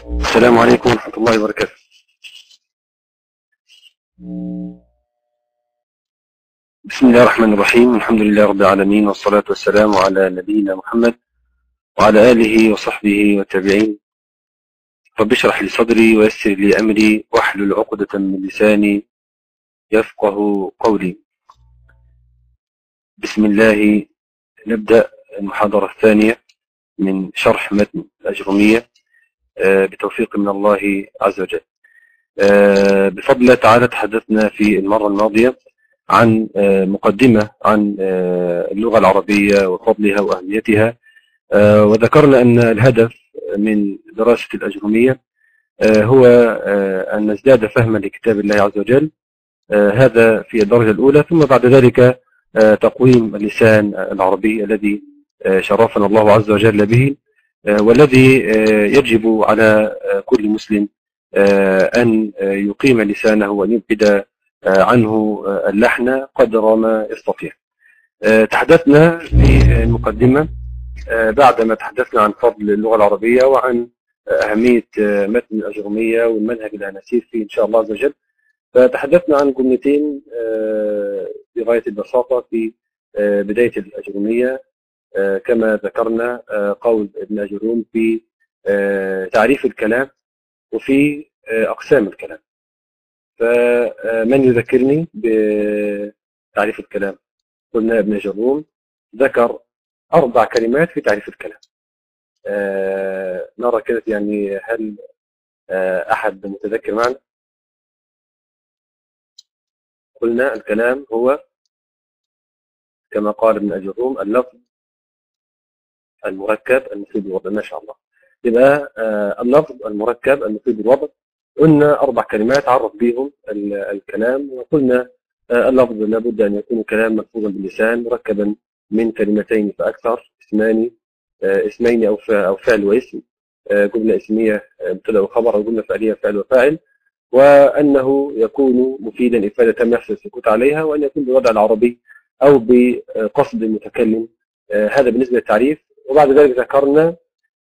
السلام عليكم ورحمة الله وبركاته. بسم الله الرحمن الرحيم، الحمد لله رب العالمين، والصلاة والسلام على نبينا محمد وعلى آله وصحبه والتابعين. رب اشرح لي صدري ويسر لي أمري واحلل عقدة من لساني يفقه قولي. بسم الله. نبدأ المحاضرة الثانية من شرح متن الأجرمية بتوفيق من الله عز وجل. بفضل الله تعالى تحدثنا في المرة الماضية عن مقدمة عن اللغة العربية وفضلها وأهميتها، وذكرنا أن الهدف من دراسة الأجرمية هو أن نزداد فهما لكتاب الله عز وجل، هذا في الدرجة الأولى، ثم بعد ذلك تقويم اللسان العربي الذي شرفنا الله عز وجل به، والذي يجب على كل مسلم أن يقيم لسانه وأن يبعد عنه اللحن قدر ما يستطيع. تحدثنا في المقدمة بعدما تحدثنا عن فضل اللغة العربية وعن أهمية متن الأجرمية والمنهج اللي هنسير فيه إن شاء الله عز وجل، فتحدثنا عن جملتين بغاية البساطة في بداية الأجرمية، كما ذكرنا قول ابن أجروم في تعريف الكلام وفي أقسام الكلام. فمن يذكرني بتعريف الكلام؟ قلنا ابن جروم ذكر 4 كلمات في تعريف الكلام. نرى كده يعني هل أحد متذكر معنا؟ قلنا الكلام هو كما قال ابن أجروم اللفظ المركب المفيد بالوضع. ما شاء الله. يبقى اللفظ المركب المفيد بالوضع. قلنا 4 كلمات عرف بهم الكلام، وقلنا اللفظ لابد أن يكون كلام ملفوظا باللسان مركبا من كلمتين فأكثر، اسمين أو فعل واسم، جملة اسمية مبتدأ وخبر، أو جملة فعلية فعل وفاعل، وأنه يكون مفيدا إفادة تم يحصل السكوت عليها، وأن يكون بالوضع العربي أو بقصد المتكلم. هذا بالنسبة للتعريف. وبعد ذلك ذكرنا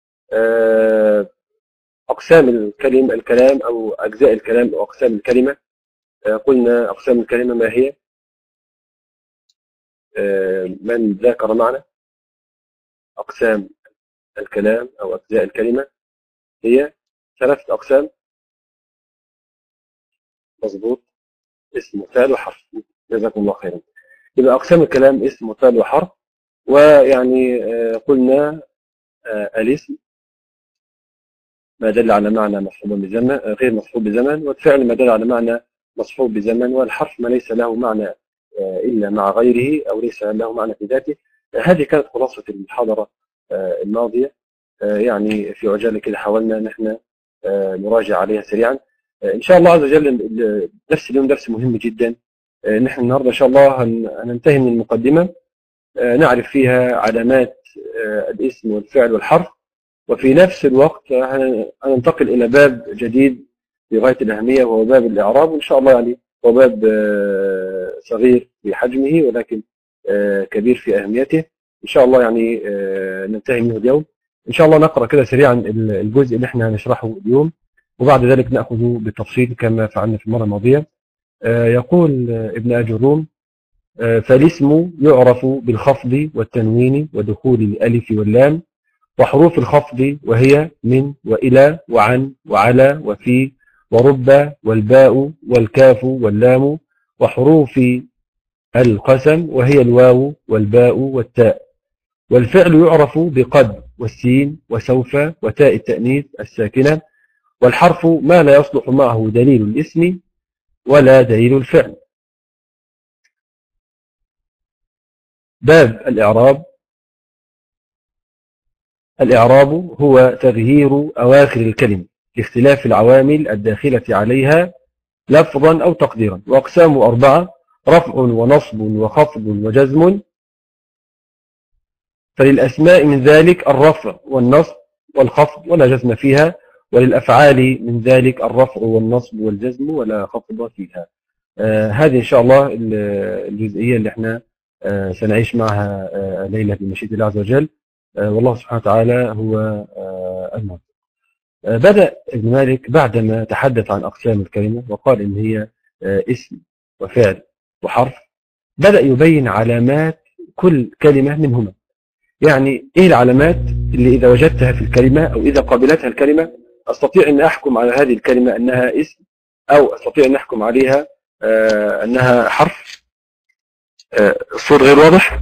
أقسام الكلام أو أجزاء الكلام أو أقسام الكلمة. قلنا أقسام الكلمة ما هي؟ من ذاكر معنا؟ أقسام الكلام أو أجزاء الكلمة هي 3 أقسام. مظبوط، اسم وفعل وحرف. جزاكم الله خيرا. يبقى أقسام الكلام اسم وفعل وحرف. ويعني قلنا الاسم ما دل على معنى مصحوب بزمن غير مصحوب بزمن، والفعل ما دل على معنى مصحوب بزمن، والحرف ما ليس له معنى إلا مع غيره أو ليس له معنى في ذاته. هذه كانت خلاصة المحاضرة الماضية. يعني في عجالة كده حاولنا ان احنا نراجع عليها سريعا. ان شاء الله عز وجل درس اليوم درس مهم جدا. ان احنا النهارده ان شاء الله هننتهي من المقدمة، نعرف فيها علامات الاسم والفعل والحرف، وفي نفس الوقت هننتقل إلى باب جديد بغاية الأهمية، وهو باب الإعراب. وإن شاء الله يعني هو باب صغير في حجمه ولكن كبير في أهميته. إن شاء الله يعني ننتهي منه اليوم. إن شاء الله نقرأ كده سريعا الجزء اللي احنا هنشرحه اليوم، وبعد ذلك نأخذه بالتفصيل كما فعلنا في المرة الماضية. يقول ابن أجروم: فالاسم يعرف بالخفض والتنوين ودخول الألف واللام، وحروف الخفض وهي من وإلى وعن وعلى وفي ورب والباء والكاف واللام، وحروف القسم وهي الواو والباء والتاء. والفعل يعرف بقد والسين وسوف وتاء التأنيث الساكنة. والحرف ما لا يصلح معه دليل الاسم ولا دليل الفعل. باب الإعراب. الإعراب هو تغيير أواخر الكلمة لاختلاف العوامل الداخلة عليها لفظا أو تقديرا. وأقسامه 4: رفع ونصب وخفض وجزم. فللأسماء من ذلك الرفع والنصب والخفض ولا جزم فيها، وللأفعال من ذلك الرفع والنصب والجزم ولا خفض فيها. هذه إن شاء الله الجزئية اللي احنا سنعيش معها ليلة بمشيئة الله عز وجل، والله سبحانه وتعالى هو الموفق. بدأ ابن مالك بعدما تحدث عن أقسام الكلمة وقال إن هي اسم وفعل وحرف، بدأ يبين علامات كل كلمة منهما. يعني إيه العلامات اللي إذا وجدتها في الكلمة أو إذا قابلتها الكلمة أستطيع أن أحكم على هذه الكلمة أنها اسم، أو أستطيع أن أحكم عليها أنها حرف. الصوت غير واضح؟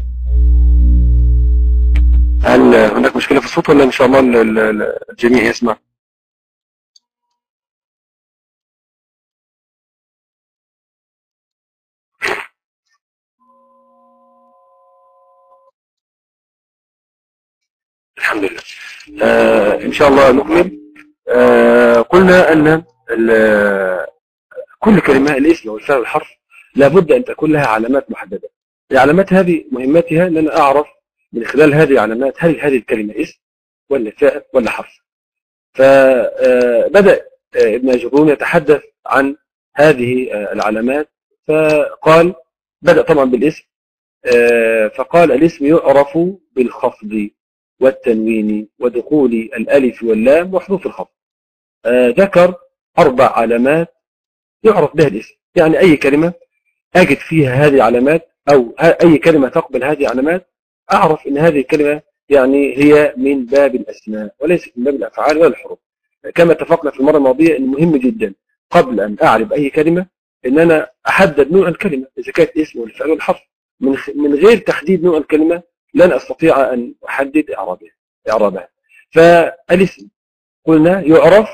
هل هناك مشكلة في الصوت ولا إن شاء الله الجميع يسمع؟ الحمد لله. إن شاء الله نكمل. قلنا أن كل كلمة الاسم والفعل والحرف لابد أن تكون لها علامات محددة. العلامات هذه مهمتها أن أنا أعرف من خلال هذه العلامات هل هذه الكلمة اسم ولا فعل ولا حرف. فبدأ ابن أجرون يتحدث عن هذه العلامات، فقال بدأ طبعا بالاسم، فقال الاسم يعرف بالخفض والتنوين ودخول الألف واللام وحروف الخفض. ذكر 4 علامات يعرف بها الاسم. يعني أي كلمة أجد فيها هذه العلامات أو أي كلمة تقبل هذه العلامات أعرف أن هذه الكلمة يعني هي من باب الأسماء وليست من باب الأفعال ولا الحروف. كما اتفقنا في المرة الماضية أن مهم جدا قبل أن أعرف أي كلمة أن أنا أحدد نوع الكلمة إذا كانت اسم ولا فعل ولا حرف. من غير تحديد نوع الكلمة لن أستطيع أن أحدد إعرابها. فالاسم قلنا يعرف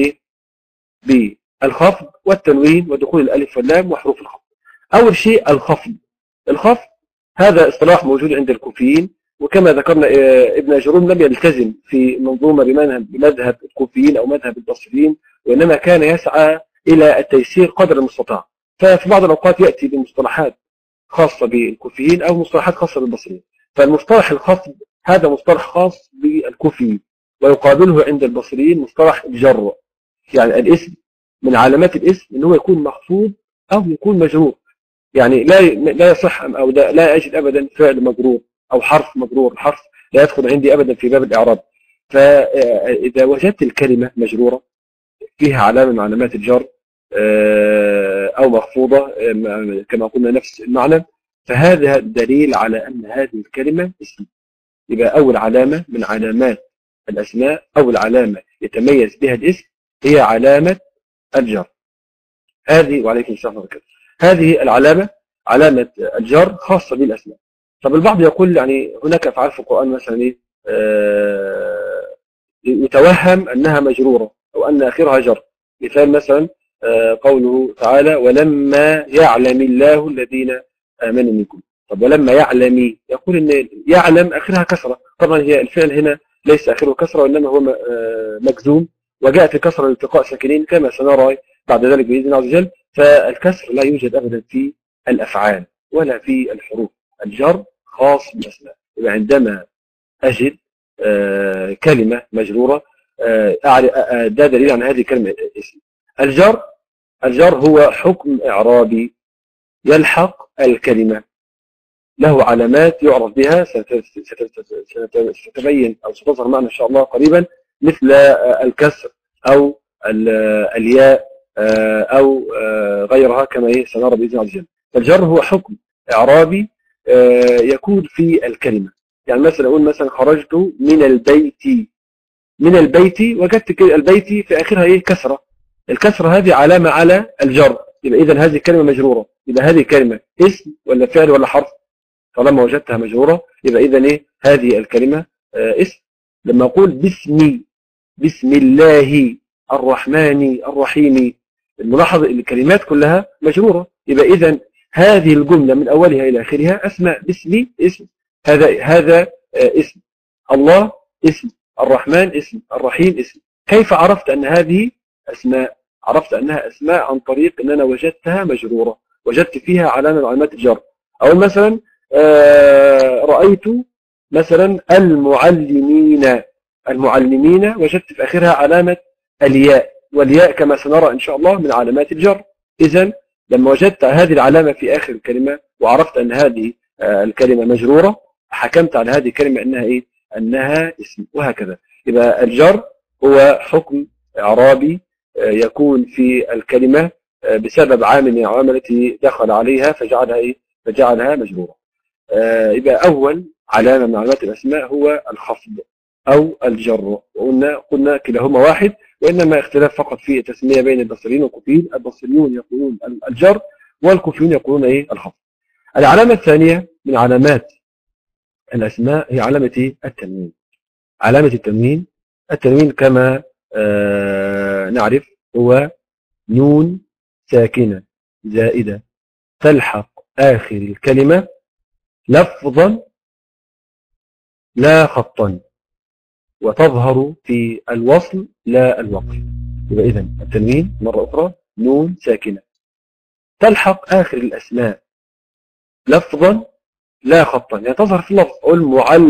بالخفض والتنوين ودخول الألف واللام وحروف الخفض. أول شيء الخفض هذا اصطلاح موجود عند الكوفيين، وكما ذكرنا ابن أجروم لم يلتزم في منظومة بمذهب الكوفيين أو مذهب البصريين، وإنما كان يسعى إلى التيسير قدر المستطاع. ففي بعض الأوقات يأتي بمصطلحات خاصة بالكوفيين أو مصطلحات خاصة بالبصريين. فالمصطلح الخفض هذا مصطلح خاص بالكوفيين، ويقابله عند البصريين مصطلح الجر. يعني الاسم من علامات الاسم ان هو يكون مخفوض او يكون مجرور. يعني لا يصح او لا اجد ابدا فعل مجرور او حرف مجرور. الحرف لا يدخل عندي ابدا في باب الاعراب. فاذا وجدت الكلمه مجروره فيها علامه من علامات الجر او مخفوضه كما قلنا نفس المعنى، فهذا دليل على ان هذه الكلمه اسم. يبقى اول علامه من علامات الاسماء، اول علامه يتميز بها الاسم هي علامه الجر. هذه وعليكم السلام ورحمة الله. هذه العلامة علامة الجر خاصة بالأسماء. طب البعض يقول يعني هناك أفعال في القرآن مثلا يتوهم أنها مجرورة أو أن آخرها جر. مثال مثلا قوله تعالى ولما يعلم الله الذين آمنوا منكم. طب ولما يعلم يقول أن يعلم آخرها كسرة. طبعا هي الفعل هنا ليس آخره كسرة وإنما هو مجزوم، وجاءت الكسرة لالتقاء ساكنين كما سنرى بعد ذلك بإذن الله عز وجل. فالكسر لا يوجد أبدا في الأفعال ولا في الحروف. الجر خاص بالأسماء. عندما أجد كلمة مجرورة ده دليل عن هذه الكلمة اسم. الجر هو حكم إعرابي يلحق الكلمة، له علامات يعرف بها ستتبين أو ستظهر معنا إن شاء الله قريبا، مثل الكسر أو الياء أو غيرها كما سنرى بإذن الله عز وجل. فالجر هو حكم إعرابي يكون في الكلمة. يعني مثلا أقول مثلا خرجت من البيت. من البيت وجدت البيت في آخرها كسرة. الكسرة هذه علامة على الجر. يبقى إذن هذه الكلمة مجرورة. يبقى هذه الكلمة اسم ولا فعل ولا حرف؟ طالما وجدتها مجرورة يبقى إذن هذه الكلمة اسم. لما أقول بسم الله الرحمن الرحيم، الملاحظ ان الكلمات كلها مجرورة. يبقى إذن هذه الجملة من أولها إلى آخرها أسماء. باسمي اسم، هذا اسم. الله اسم، الرحمن اسم، الرحيم اسم. كيف عرفت أن هذه أسماء؟ عرفت أنها أسماء عن طريق أن أنا وجدتها مجرورة، وجدت فيها علامة من علامات الجر. أو مثلا رأيت مثلا المعلمين وجدت في آخرها علامة الياء، والياء كما سنرى إن شاء الله من علامات الجر. إذن لما وجدت هذه العلامة في آخر الكلمة وعرفت أن هذه الكلمة مجرورة، حكمت على هذه الكلمة أنها أنها اسم، وهكذا. يبقى الجر هو حكم إعرابي يكون في الكلمة بسبب عامل من العوامل التي دخل عليها فجعلها مجرورة. يبقى أول علامة من علامات الأسماء هو الخفض أو الجر، قلنا كلاهما واحد، وإنما اختلاف فقط في التسمية بين البصريين والكوفيين. البصريون يقولون الجر والكوفيون يقولون الخفض. العلامة الثانية من علامات الأسماء هي علامة التنوين. علامة التنوين كما نعرف هو نون ساكنة زائدة تلحق آخر الكلمة لفظا لا خطا، وتظهر في الوصل لا الوقف. يبقى إذن التنوين مرة أخرى نون ساكنة تلحق آخر الأسماء لفظا لا خطا، يعني تظهر في اللفظ. قل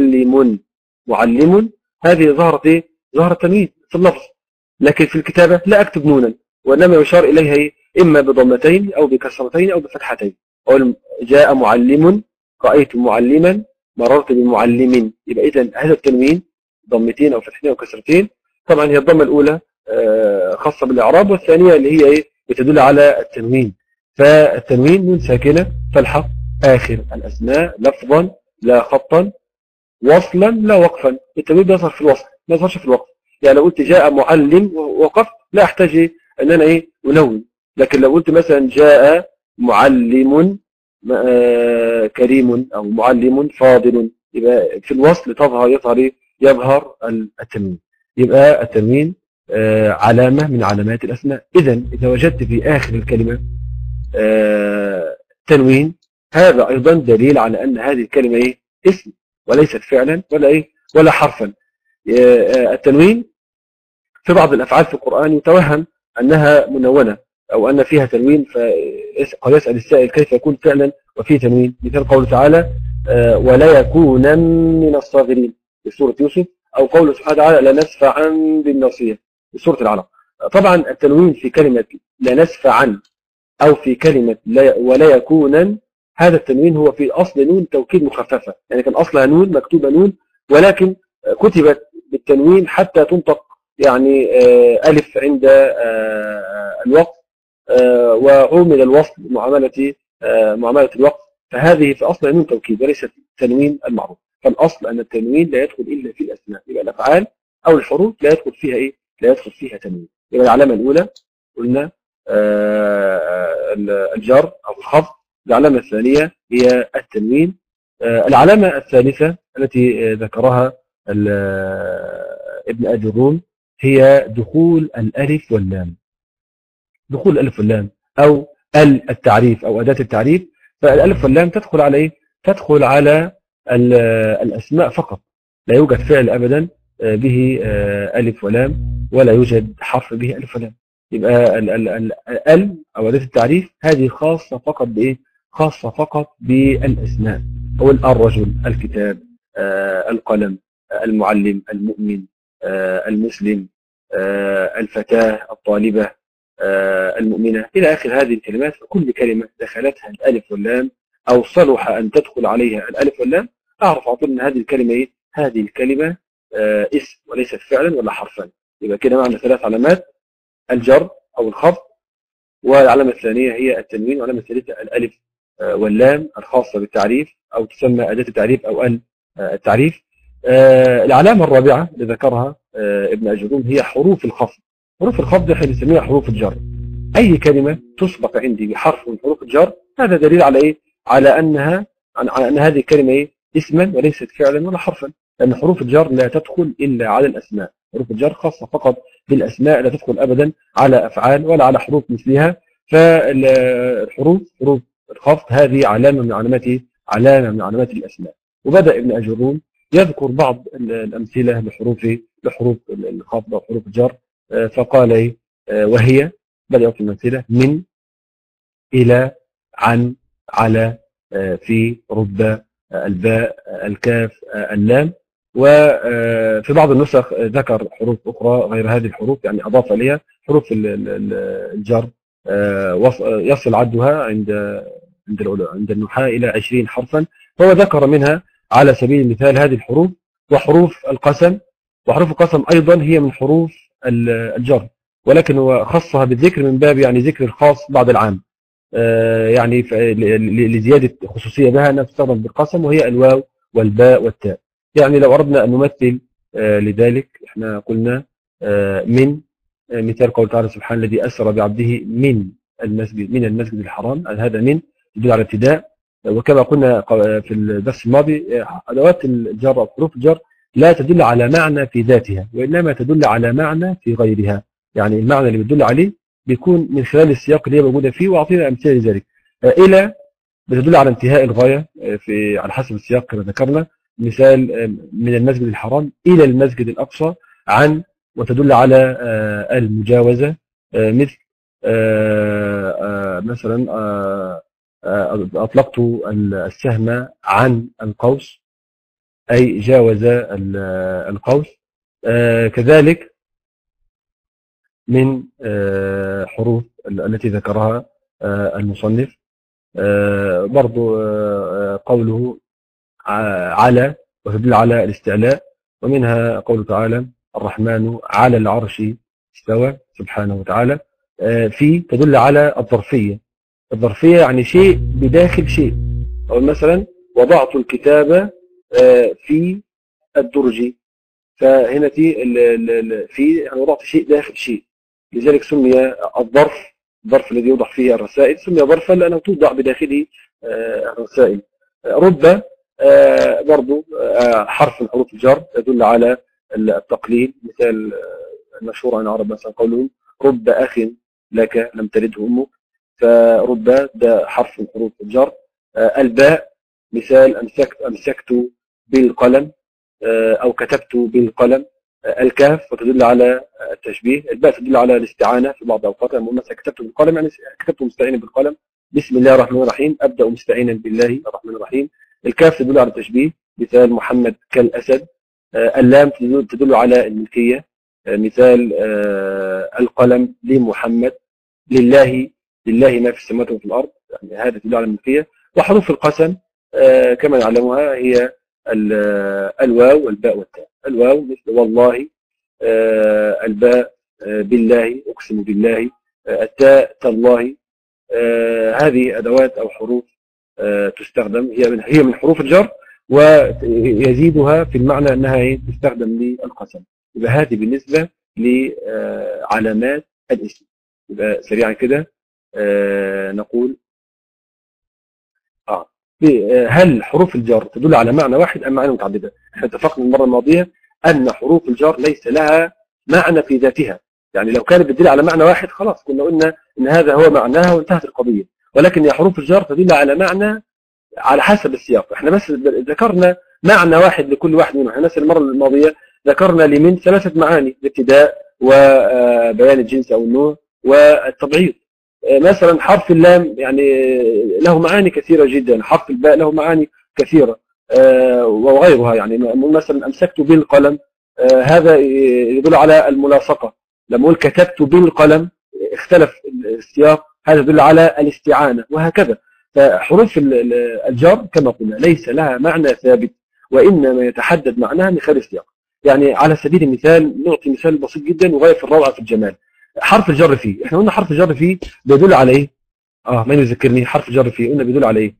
معلم، هذه ظهرت تنوين في اللفظ، لكن في الكتابة لا أكتب نونا، وإنما يشار إليها إما بضمتين أو بكسرتين أو بفتحتين. قل جاء معلم، رأيت معلما، مررت بمعلم. يبقى إذن هذا التنوين ضمتين أو فتحتين أو كسرتين. طبعا هي الضمة الأولى خاصة بالإعراب، والثانية اللي هي بتدل على التنوين. فالتنوين نون ساكنة تلحق آخر الأسماء لفظا لا خطا، وصلا لا وقفا. التنوين بيظهر في الوصل ما يظهرش في الوقف. يعني لو قلت جاء معلم ووقفت لا أحتاج أن أنا أنون، لكن لو قلت مثلا جاء معلم كريم أو معلم فاضل، يبقى في الوصل يظهر التنوين. يبقى التنوين علامة من علامات الأسماء. إذا وجدت في آخر الكلمة تنوين، هذا أيضا دليل على أن هذه الكلمة اسم وليست فعلا ولا حرفا. التنوين في بعض الأفعال في القرآن يتوهم أنها منونة أو أن فيها تنوين، فقد يسأل السائل كيف يكون فعلا وفيه تنوين. مثال قوله تعالى ولا يكون من الصاغرين في سورة يوسف، أو قوله سبحانه وتعالى لنسفعا بالناصية في سورة العلق. طبعا التنوين في كلمة لنسفعا أو في كلمة ولا يكونا، هذا التنوين هو في أصل نون توكيد مخففة، يعني كان أصلها نون مكتوبة نون، ولكن كتبت بالتنوين حتى تنطق يعني ألف عند الوقف، وعومل الوصل معاملة الوقف. فهذه في أصل نون توكيد وليست تنوين المعروف. فالأصل أن التنوين لا يدخل إلا في الأسماء، يبقى الأفعال أو الحروف لا يدخل فيها لا يدخل فيها تنوين. يبقى العلامة الأولى قلنا الجر أو الخفض. العلامة الثانية هي التنوين. العلامة الثالثة التي ذكرها ابن أبي الروم هي دخول الألف واللام. دخول الألف واللام أو التعريف أو أداة التعريف. فالألف واللام تدخل على تدخل على الأسماء فقط، لا يوجد فعل أبدا به ألف ولام، ولا يوجد حرف به ألف ولام. يبقى ال أو أداة التعريف هذه خاصة فقط خاصة فقط بالأسماء. هو الرجل، الكتاب، القلم، المعلم، المؤمن، المسلم، الفتاة، الطالبة، المؤمنة، إلى آخر هذه الكلمات. فكل كلمة دخلتها الألف واللام أو صلح أن تدخل عليها الألف واللام، أعرف على طول أن هذه الكلمة هذه الكلمة اسم وليست فعلا ولا حرفا. يبقى كده معنا 3 علامات: الجر أو الخفض، والعلامة الثانية هي التنوين، والعلامة الثالثة الألف واللام الخاصة بالتعريف أو تسمى أداة التعريف أو التعريف. العلامة الرابعة اللي ذكرها ابن أجروم هي حروف الخفض. حروف الخفض احنا بنسميها حروف الجر. أي كلمة تسبق عندي بحرف من حروف الجر هذا دليل على على أن هذه الكلمة اسما وليست فعلا ولا حرفا، لأن حروف الجر لا تدخل إلا على الأسماء. حروف الجر خاصة فقط بالأسماء، لا تدخل أبدا على أفعال ولا على حروف مثلها. فالحروف حروف الخفض هذه علامة من علامات الأسماء. وبدأ ابن أجروم يذكر بعض الأمثلة لحروف الخفض وحروف الجر، فقال وهي بدأ يذكر الأمثلة: من، إلى، عن، على، في، رب، الباء، الكاف، اللام. وفي بعض النسخ ذكر حروف أخرى غير هذه الحروف، يعني أضاف إليها حروف الجر يصل عدها عند النحاة إلى 20 حرفا. فهو ذكر منها على سبيل المثال هذه الحروف وحروف القسم. وحروف القسم أيضا هي من حروف الجر، ولكن هو خصها بالذكر من باب يعني ذكر الخاص بعد العام، يعني لزيادة خصوصية بها أنها تستخدم بالقسم، وهي الواو والباء والتاء. يعني لو أردنا أن نمثل لذلك احنا قلنا من مثال قول تعالى سبحان الذي أسرى بعبده من المسجد الحرام، هذا من يدل على ابتداء. وكما قلنا في الدرس الماضي أدوات الجر أو حروف الجر لا تدل على معنى في ذاتها، وإنما تدل على معنى في غيرها. يعني المعنى اللي بتدل عليه بيكون من خلال السياق اللي هي موجودة فيه، وأعطينا أمثلة لذلك. إلى بتدل على انتهاء الغاية على حسب السياق كما ذكرنا، مثال من المسجد الحرام إلى المسجد الأقصى، عن وتدل على المجاوزة، مثل مثلا أطلقت السهم عن القوس، أي جاوز القوس. كذلك من حروف التي ذكرها المصنف برضو قوله على، وتدل على الاستعلاء، ومنها قوله تعالى الرحمن على العرش استوى سبحانه وتعالى. في تدل على الظرفية يعني شيء بداخل شيء، أو مثلا وضعت الكتاب في الدرج، فهنا في يعني وضعت شيء داخل شيء، لذلك سمي الظرف الذي يوضع فيه الرسائل سمي ظرفا لأنه توضع بداخله الرسائل. رب برضو حرف من حروف الجر تدل على التقليل، مثال المشهور عن العرب مثلا قولهم رب أخ لك لم تلده أمك، فرب ده حرف من حروف الجر. الباء مثال أمسكت بالقلم أو كتبت بالقلم. الكاف وتدل على التشبيه. الباء تدل على الاستعانة في بعض الأوقات، مثلا كتبت بالقلم يعني كتبت مستعينا بالقلم، بسم الله الرحمن الرحيم أبدأ مستعينا بالله الرحمن الرحيم. الكاف تدل على التشبيه، مثال محمد كالأسد. اللام تدل على الملكية، مثال القلم لمحمد، لله ما في السماوات وفي الأرض، يعني هذا تدل على الملكية. وحروف القسم كما نعلمها هي الواو والباء والتاء. الواو مثل والله، الباء بالله أقسم بالله، التاء تالله. هذه أدوات أو حروف تستخدم، هي من حروف الجر، ويزيدها في المعنى أنها تستخدم للقسم. يبقى هذه بالنسبة لعلامات الاسم. يبقى سريعا كده نقول هل حروف الجر تدل على معنى واحد أم معاني متعددة؟ احنا اتفقنا المرة الماضية أن حروف الجر ليس لها معنى في ذاتها، يعني لو كانت بتدل على معنى واحد خلاص كنا قلنا ان هذا هو معناها وانتهت القضية، ولكن يا حروف الجر تدل على معنى على حسب السياق. احنا بس ذكرنا معنى واحد لكل واحد منهم. احنا المرة الماضية ذكرنا لمن 3 معاني: الابتداء وبيان الجنس او النوع والتبعيض. مثلا حرف اللام يعني له معاني كثيرة جدا، حرف الباء له معاني كثيرة وغيرها. يعني مثلا أمسكت بالقلم هذا يدل على الملاصقة. لما أقول كتبت بالقلم اختلف السياق، هذا يدل على الاستعانة، وهكذا. فحروف الجر كما قلنا ليس لها معنى ثابت، وإنما يتحدد معناها من خلال السياق. يعني على سبيل المثال نعطي مثال بسيط جدا وغاية في الروعة في الجمال. حرف الجر فيه، احنا قلنا حرف الجر فيه بيدل على ايه؟ من يذكرني حرف الجر فيه قلنا بيدل على ايه؟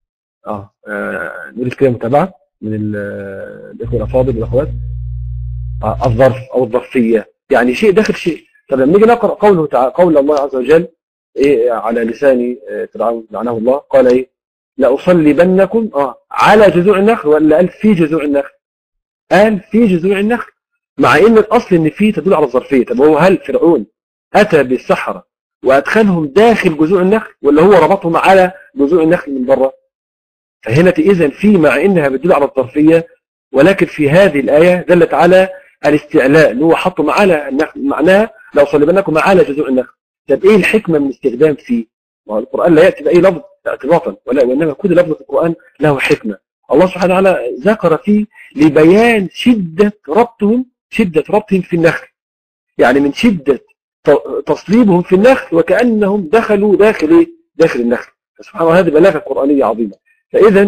نريد كده متابعة من الاخوة الافاضل والاخوات. الظرف او الظرفية يعني شيء داخل شيء. طب لما نيجي نقرأ قوله تعالى، قول الله عز وجل على لسان فرعون لعنه الله، قال ايه؟ لأصلبنكم على جذوع النخل، ولا قال في جذوع النخل؟ قال في جذوع النخل، مع ان الاصل ان في تدل على الظرفية. طب هو هل فرعون أتى بالسحرة وأدخلهم داخل جذوع النخل، ولا هو ربطهم على جذوع النخل من بره؟ فهنا إذن في مع إنها بتدل على الظرفية، ولكن في هذه الآية دلت على الاستعلاء اللي هو حطهم على النخل، معناها لو صلبناكم على جذوع النخل. طب إيه الحكمة من استخدام فيه؟ القرآن لا يأتي بأي لفظ اعتباطا، وإنما كل لفظ في القرآن له حكمة. الله سبحانه وتعالى ذكر فيه لبيان شدة ربطهم في النخل، يعني من شدة تصليبهم في النخل وكأنهم دخلوا داخل النخل. سبحان الله، هذه بلاغة قرآنية عظيمة. فإذا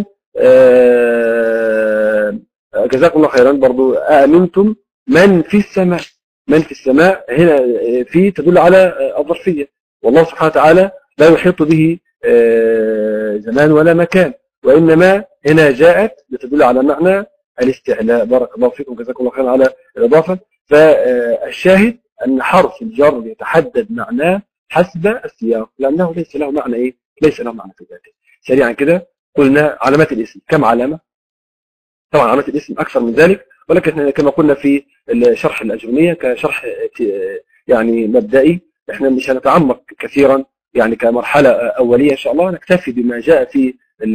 جزاكم الله خيرا. برضو أأمنتم من في السماء، من في السماء هنا في تدل على الظرفية، والله سبحانه وتعالى لا يحيط به زمان ولا مكان، وإنما هنا جاءت لتدل على معنى الاستعلاء. بارك الله فيكم، جزاكم الله خيرا على الإضافة. فالشاهد أن حرف الجر يتحدد معناه حسب السياق، لأنه ليس له معنى إيه؟ ليس له معنى في ذاته. سريعا كده قلنا علامات الاسم كم علامة؟ طبعا علامات الاسم أكثر من ذلك، ولكن كما قلنا في الشرح الأجرمية كشرح يعني مبدئي، احنا مش هنتعمق كثيرا يعني كمرحلة أولية. إن شاء الله نكتفي بما جاء في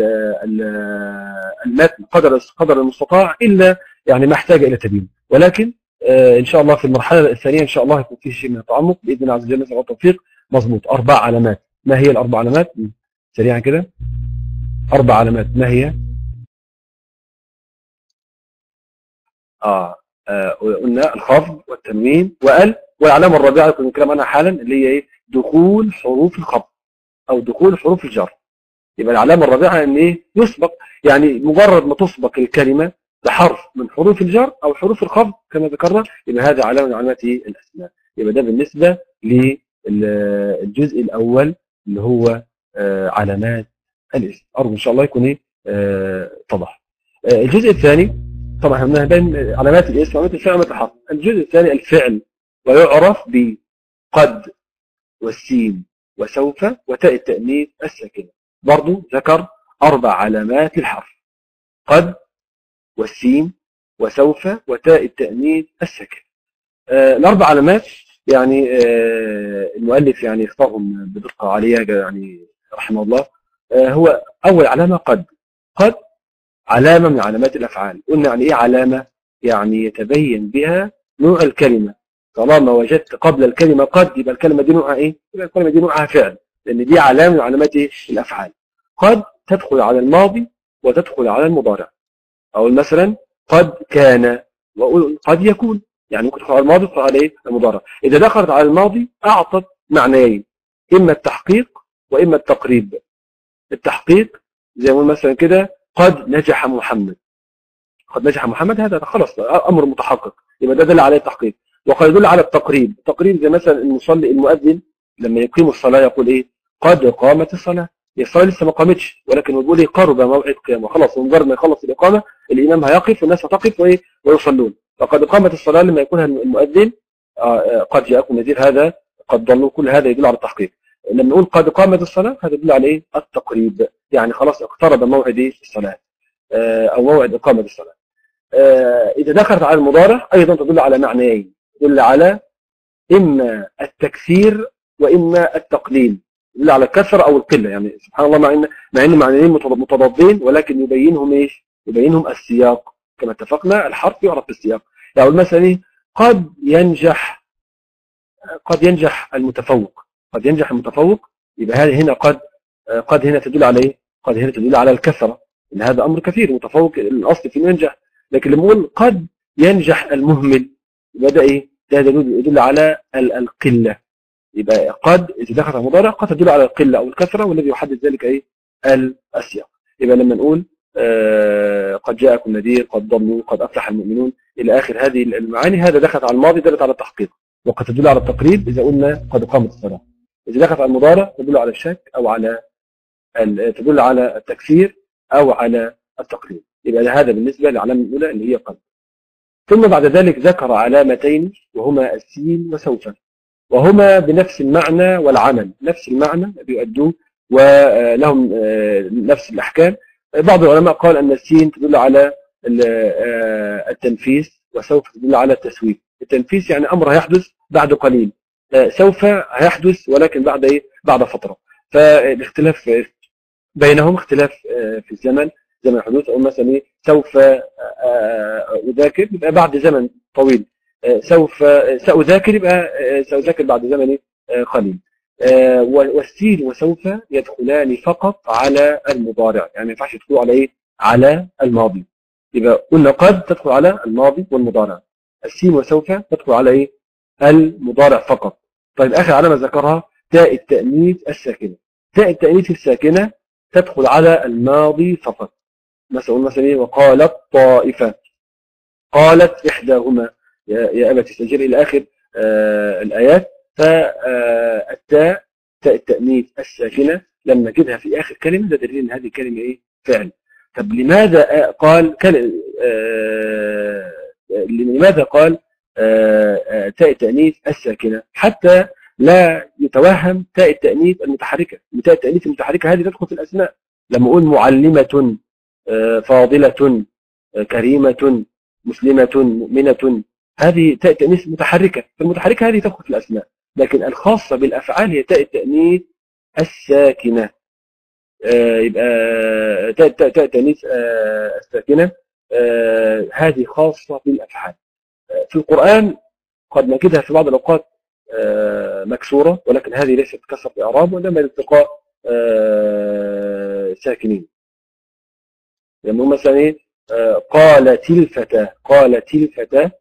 المتن قدر المستطاع، إلا يعني ما احتاج إلى تبيين. ولكن إن شاء الله في المرحلة الثانية إن شاء الله يكون فيه شيء من التعمق بإذن الله عز وجل، نسأل الله التوفيق. مظبوط، 4 علامات. ما هي ال4 علامات؟ سريعا كده، 4 علامات ما هي؟ قلنا الخفض والتنوين والعلامة الرابعة كنا بنتكلم عنها حالا، اللي هي ايه؟ دخول حروف الخفض او دخول حروف الجر. يبقى العلامة الرابعة ان ايه؟ يسبق، يعني مجرد ما تسبق الكلمة بحرف من حروف الجر او حروف الخفض كما ذكرنا، يبقى هذا علامة من علامات الاسماء. يبقى ده بالنسبة للجزء الاول اللي هو علامات الاسم. ارجو ان شاء الله يكون ايه اتضح. الجزء الثاني طبعا احنا بين علامات الاسم وعلامات الفعل وعلامات الحرف. الجزء الثاني الفعل، ويعرف بقد والسين وسوف وتاء التأنيث الساكنة. برضو ذكر 4 علامات الحرف: قد والسين وسوف وتاء التأنيث الساكنة. ال4 علامات يعني المؤلف يعني اختارهم بدقة عالية يعني رحمه الله. هو أول علامة قد. قد علامة من علامات الأفعال. قلنا يعني إيه علامة؟ يعني يتبين بها نوع الكلمة. طالما وجدت قبل الكلمة قد، يبقى الكلمة دي نوعها إيه؟ يبقى الكلمة دي نوعها فعل، لأن دي علامة من علامات الأفعال. قد تدخل على الماضي وتدخل على المضارع. أقول مثلا قد كان، وأقول قد يكون، يعني ممكن تدخل على الماضي وتدخل على إيه؟ المضارع. إذا دخلت على الماضي أعطت معنيين: إما التحقيق وإما التقريب. التحقيق زي ما مثلا كده قد نجح محمد. قد نجح محمد، هذا خلاص امر متحقق، يبقى ده دل عليه التحقيق. وقد يدل على التقريب. التقريب زي مثلا المصلي المؤذن لما يقيم الصلاه يقول ايه؟ قد قامت الصلاه. هي الصلاه لسه ما قامتش، ولكن بيقول ايه؟ قرب موعد قيامه. خلاص مجرد ما يخلص الاقامه الامام هيقف والناس هتقف وايه؟ ويصلون. فقد قامت الصلاه لما يكونها المؤذن قد جاءكم نذير، هذا قد ضلوا، كل هذا يدل على التحقيق. لما نقول قد قامت الصلاه هذا يدل على ايه؟ التقريب، يعني خلاص اقترب موعد الصلاه او موعد اقامه الصلاه. إذا دخلت على المضارع أيضا تدل على معنيين: تدل على إما التكثير وإما التقليل. تدل على الكثرة أو القلة، يعني سبحان الله، مع إن معنيين متضادين، ولكن يبينهم إيش؟ يبينهم السياق. كما اتفقنا الحرف يعرف بالسياق. يعني مثلا إيه؟ قد ينجح المتفوق. قد ينجح المتفوق، يبقى هذه هنا قد هنا تدل على إيه؟ قد هنا تدل على الكثرة، إن هذا أمر كثير. متفوق الأصل في ينجح، لكن لما نقول قد ينجح المهمل يبقى ايه؟ ده يدل على القله. يبقى قد اذا دخلت على المضارع قد تدل على القله او الكثره، والذي يحدد ذلك ايه؟ السياق. يبقى لما نقول قد جاءكم نذير، قد ضلوا، قد افلح المؤمنون، الى اخر هذه المعاني، هذا دخلت على الماضي دلت على التحقيق. وقد تدل على التقريب اذا قلنا قد قامت الصلاه. اذا دخلت على المضارع تدل على الشك او على تدل على التكثير او على التقريب. يبقى هذا بالنسبة للعلامة الأولى اللي هي قد. ثم بعد ذلك ذكر علامتين وهما السين وسوف، وهما بنفس المعنى والعمل، نفس المعنى بيؤدوه ولهم نفس الأحكام. بعض العلماء قال أن السين تدل على التنفيس، وسوف تدل على التسويف. التنفيس يعني أمر هيحدث بعد قليل، سوف هيحدث ولكن بعد إيه؟ بعد فترة. فالاختلاف بينهم اختلاف في الزمن، زمن الحدوث. او مثلا ايه؟ سوف اذاكر يبقى بعد زمن طويل، سوف ساذاكر يبقى ساذاكر بعد زمن قليل. والسين وسوف يدخلان فقط على المضارع، يعني ما ينفعش يدخلوا على ايه؟ على الماضي. يبقى قلنا قد تدخل على الماضي والمضارع، السين وسوف تدخل على ايه؟ المضارع فقط. طيب اخر علامه ذكرها تاء التأنيث الساكنه. تاء التأنيث الساكنه تدخل على الماضي فقط. مثلا وقالت طائفة، قالت إحداهما يا أبت استجر إلى آخر الآيات. فالتاء تاء التأنيث الساكنة لما نجدها في آخر كلمة ده دليل إن هذه كلمة إيه؟ فعل. طب لماذا قال لماذا قال تاء التأنيث الساكنة؟ حتى لا يتوهم تاء التأنيث المتحركة. تاء التأنيث المتحركة هذه تدخل في الأسماء. لما أقول معلمة، فاضلة، كريمة، مسلمة، مؤمنة، هذه تاء التأنيث متحركة. فالمتحركة هذه تدخل في الأسماء، لكن الخاصة بالأفعال هي تاء التأنيث الساكنة. يبقى تاء التأنيث الساكنة هذه خاصة بالأفعال. في القرآن قد نجدها في بعض الأوقات مكسورة، ولكن هذه ليست كسر إعراب وإنما التقاء ساكنين. يعني مثلا إيه؟ قالت الفتاة، قالت الفتاة،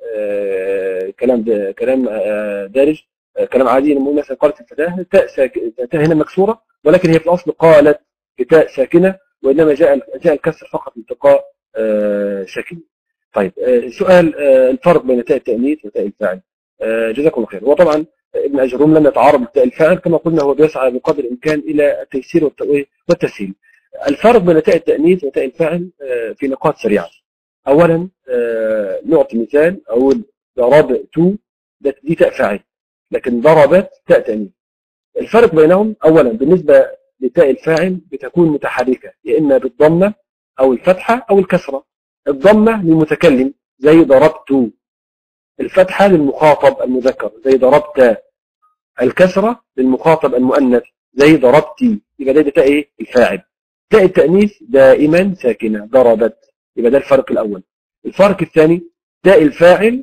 كلام دارج، كلام عادي. لما مثلا قالت الفتاة، تاء هنا مكسورة، ولكن هي في الأصل قالت بتاء ساكنة، وإنما جاء الكسر فقط التقاء ساكن. طيب سؤال الفرق بين تاء التأنيث وتاء الفاعل. جزاكم الله خير. وطبعا ابن أجروم لم يتعارض بتاء الفاعل، كما قلنا هو بيسعى بقدر الإمكان إلى التيسير والتسهيل. الفرق بين تاء التأنيث وتاء الفاعل في نقاط سريعة. أولا نعطي مثال، أقول ضربت، دي تاء فاعل، لكن ضربت تاء تأنيث. الفرق بينهم أولا بالنسبة لتاء الفاعل بتكون متحركة، يا إما بالضمة أو الفتحة أو الكسرة. الضمة للمتكلم زي ضربت، الفتحة للمخاطب المذكر زي ضربت، الكسرة للمخاطب المؤنث زي ضربتي. يبقى ده تاء ايه؟ الفاعل. تاء التأنيث دائما ساكنة، ضربت. يبقى ده الفرق الأول. الفرق الثاني تاء الفاعل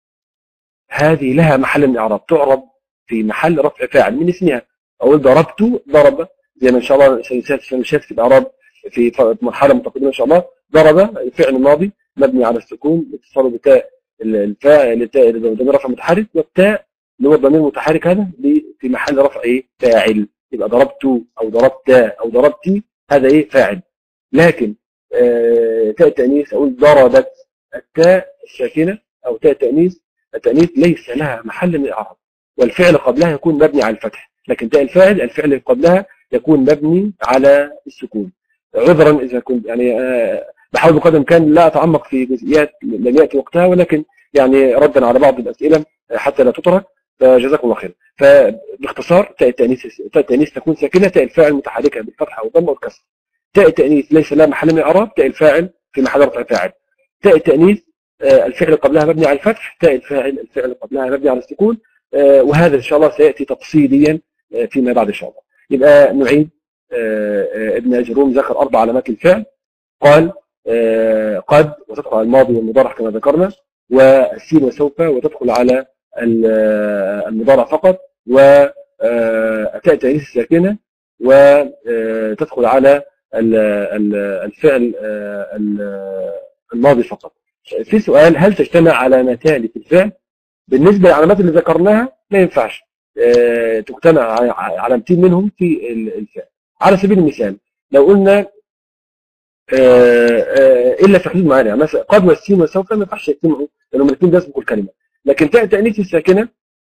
هذه لها محل من إعراب، تعرب في محل رفع فاعل من اسمها. أقول ضربت، ضرب، زي ما إن شاء الله سنشاهد في الإعراب في مرحلة متقدمة إن شاء الله. ضرب فعل ماضي مبني على السكون اتصاله بتاء الفاعل، ضمير رفع متحرك، والتاء اللي هو الضمير المتحرك هذا في محل رفع ايه؟ فاعل. يبقى ضربت او ضربت او ضربتي، هذا ايه؟ فاعل. لكن تاء التأنيث اقول ضربت، التاء الساكنة او تاء التأنيث ليس لها محل من الاعراب، والفعل قبلها يكون مبني على الفتح. لكن تاء الفاعل الفعل قبلها يكون مبني على السكون. عذرا اذا كنت يعني بحاول بقدر الامكان لا اتعمق في جزئيات لم ياتي وقتها، ولكن يعني ردا على بعض الاسئله حتى لا تترك، فجزاكم الله خير. فباختصار تاء التأنيث تكون ساكنه، تاء الفاعل متحركه بالفتحه والضمه والكسر. تاء التأنيث ليس لها محل من الاعراب، تاء الفاعل في محل رفع فاعل. تاء التأنيث الفعل قبلها مبني على الفتح، تاء الفاعل الفعل قبلها مبني على السكون. وهذا ان شاء الله سياتي تفصيليا فيما بعد ان شاء الله. يبقى نعيد. ابن أجروم ذكر 4 علامات الفعل. قال قد، وتدخل على الماضي والمضارع كما ذكرنا، والسين وسوف، وتدخل على المضارع فقط، وتاء التأنيث الساكنة، وتدخل على الفعل الماضي فقط. في سؤال: هل تجتمع علامتان في الفعل؟ بالنسبة للعلامات اللي ذكرناها ما ينفعش تجتمع علامتين منهم في الفعل. على سبيل المثال لو قلنا الا في حدود معينه، مثلا قد والسين وسوف ما ينفعش يجتمعوا لانهم الاثنين بيسبقوا الكلمه. لكن تاء التأنيث الساكنه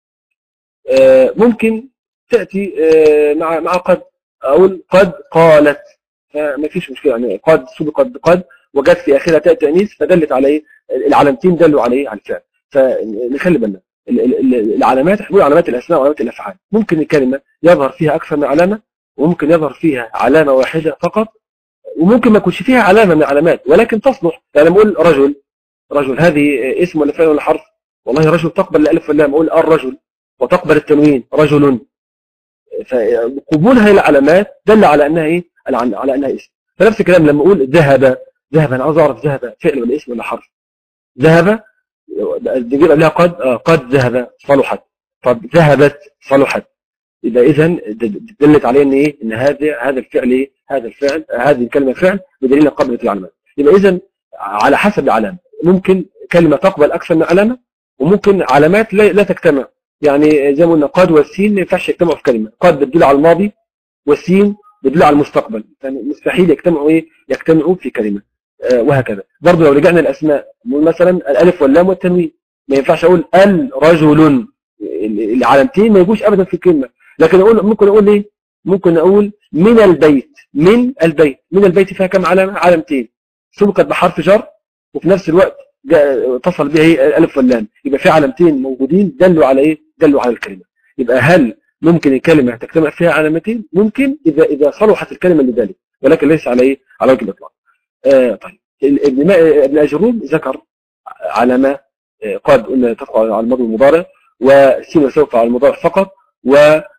ممكن تاتي مع قد. اقول قد قالت، فما فيش مشكله، يعني قد سبقت بقد وجت في اخرها تاء التأنيث، فدلت على ايه؟ العلامتين دلوا على ايه؟ على الفعل. فنخلي بالنا العلامات، احنا بنقول علامات الاسماء وعلامات الافعال. ممكن الكلمه يظهر فيها اكثر من علامه، وممكن يظهر فيها علامه واحده فقط، وممكن ما يكونش فيها علامه من العلامات ولكن تصلح. يعني لما اقول رجل هذه اسم ولا فعل ولا حرف؟ والله رجل تقبل الالف واللام، اقول الرجل، وتقبل التنوين رجل. فقبولها العلامات دل على انها ايه؟ على انها اسم. فنفس الكلام لما اقول ذهب، انا عاوز اعرف ذهب فعل ولا اسم ولا حرف؟ ذهب نجيب قبلها قد ذهب صلحت، طب ذهبت صلحت. يبقى اذا دلت عليه ان ايه؟ ان هذا الفعل ايه؟ هذا الفعل، هذه الكلمه فعل بدليل قبل العلامات. يبقى اذا على حسب العلامه ممكن كلمه تقبل اكثر من علامه، وممكن علامات لا تجتمع. يعني زي ما قلنا قد والسين ما ينفعش يجتمعوا في كلمه. قد بتدل على الماضي والسين بتدل على المستقبل، يعني مستحيل يجتمعوا في كلمه. وهكذا برضه لو رجعنا الاسماء مثلا الالف واللام والتنوين، ما ينفعش اقول الرجل، العلامتين ما يجوش ابدا في الكلمه. لكن ممكن اقول ايه؟ ممكن اقول من البيت، من البيت، من البيت فيها كم علامه؟ علامتين، سبقت بحرف جر وفي نفس الوقت اتصل بها ايه؟ الالف واللام، يبقى في علامتين موجودين دلوا على ايه؟ دلوا على الكلمه. يبقى هل ممكن الكلمه تجتمع فيها علامتين؟ ممكن اذا صلحت الكلمه لذلك، ولكن ليس على ايه؟ على وجه الاطلاق. طيب ابن أجروم ذكر علامة قد قلنا تدخل على الماضي والمضارع، وسين وسوف على المضارع فقط، و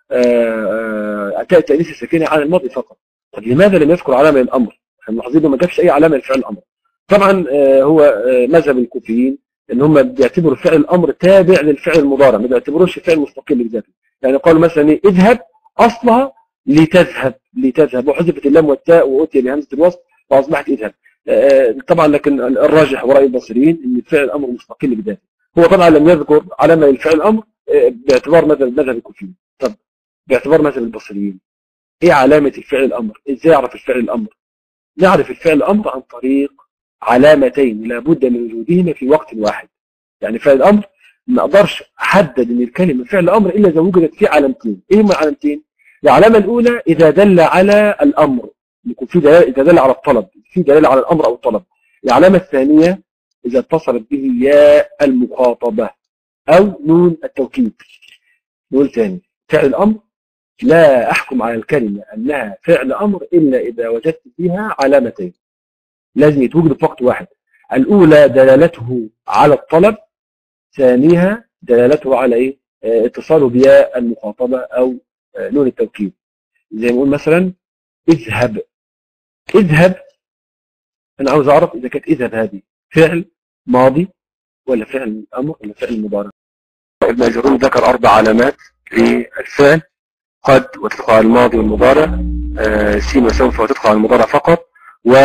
التأنيث الساكنة على الماضي فقط. طب لماذا لم يذكر علامة للأمر؟ احنا ملاحظين ما جابش أي علامة لفعل الأمر. طبعا هو مذهب الكوفيين ان هم بيعتبروا فعل الأمر تابع للفعل المضارع، ما بيعتبروش فعل مستقل بذاته. يعني قالوا مثلا ايه؟ اذهب أصلها لتذهب، لتذهب، وحذفت اللام والتاء وأتي بهمزة الوصل فأصبحت اذهب. طبعا لكن الراجح ورأي البصريين ان فعل الامر مستقل بذاته. هو طبعا لم يذكر علامه للفعل الامر باعتبار مذهب الكوفيين. طب باعتبار مذهب البصريين ايه علامه الفعل الامر؟ ازاي اعرف الفعل الامر؟ نعرف الفعل الامر عن طريق علامتين لابد من وجودهما في وقت واحد. يعني فعل الامر ما اقدرش احدد ان الكلمه فعل امر الا اذا وجدت فيه علامتين. ايه هما العلامتين؟ العلامه الاولى اذا دل على الامر، يكون في دلاله، اذا دل على الطلب، في دلاله على الامر او الطلب. العلامه الثانيه اذا اتصلت به ياء المخاطبه او نون التوكيد. نقول ثاني، فعل الامر لا احكم على الكلمه انها فعل امر الا اذا وجدت فيها علامتين لازم يتوجدوا في وقت واحد. الاولى دلالته على الطلب، ثانيها دلالته على ايه؟ اتصاله بياء المخاطبه او نون التوكيد. زي ما نقول مثلا اذهب، اذهب، انا عاوز اعرف اذا كانت اذهب هذه فعل ماضي ولا فعل امر ولا فعل مضارع. ابن أجروم ذكر 4 علامات للفعل: قد وتدخل على الماضي والمضارع، سين وسوف وتدخل على المضارع فقط، و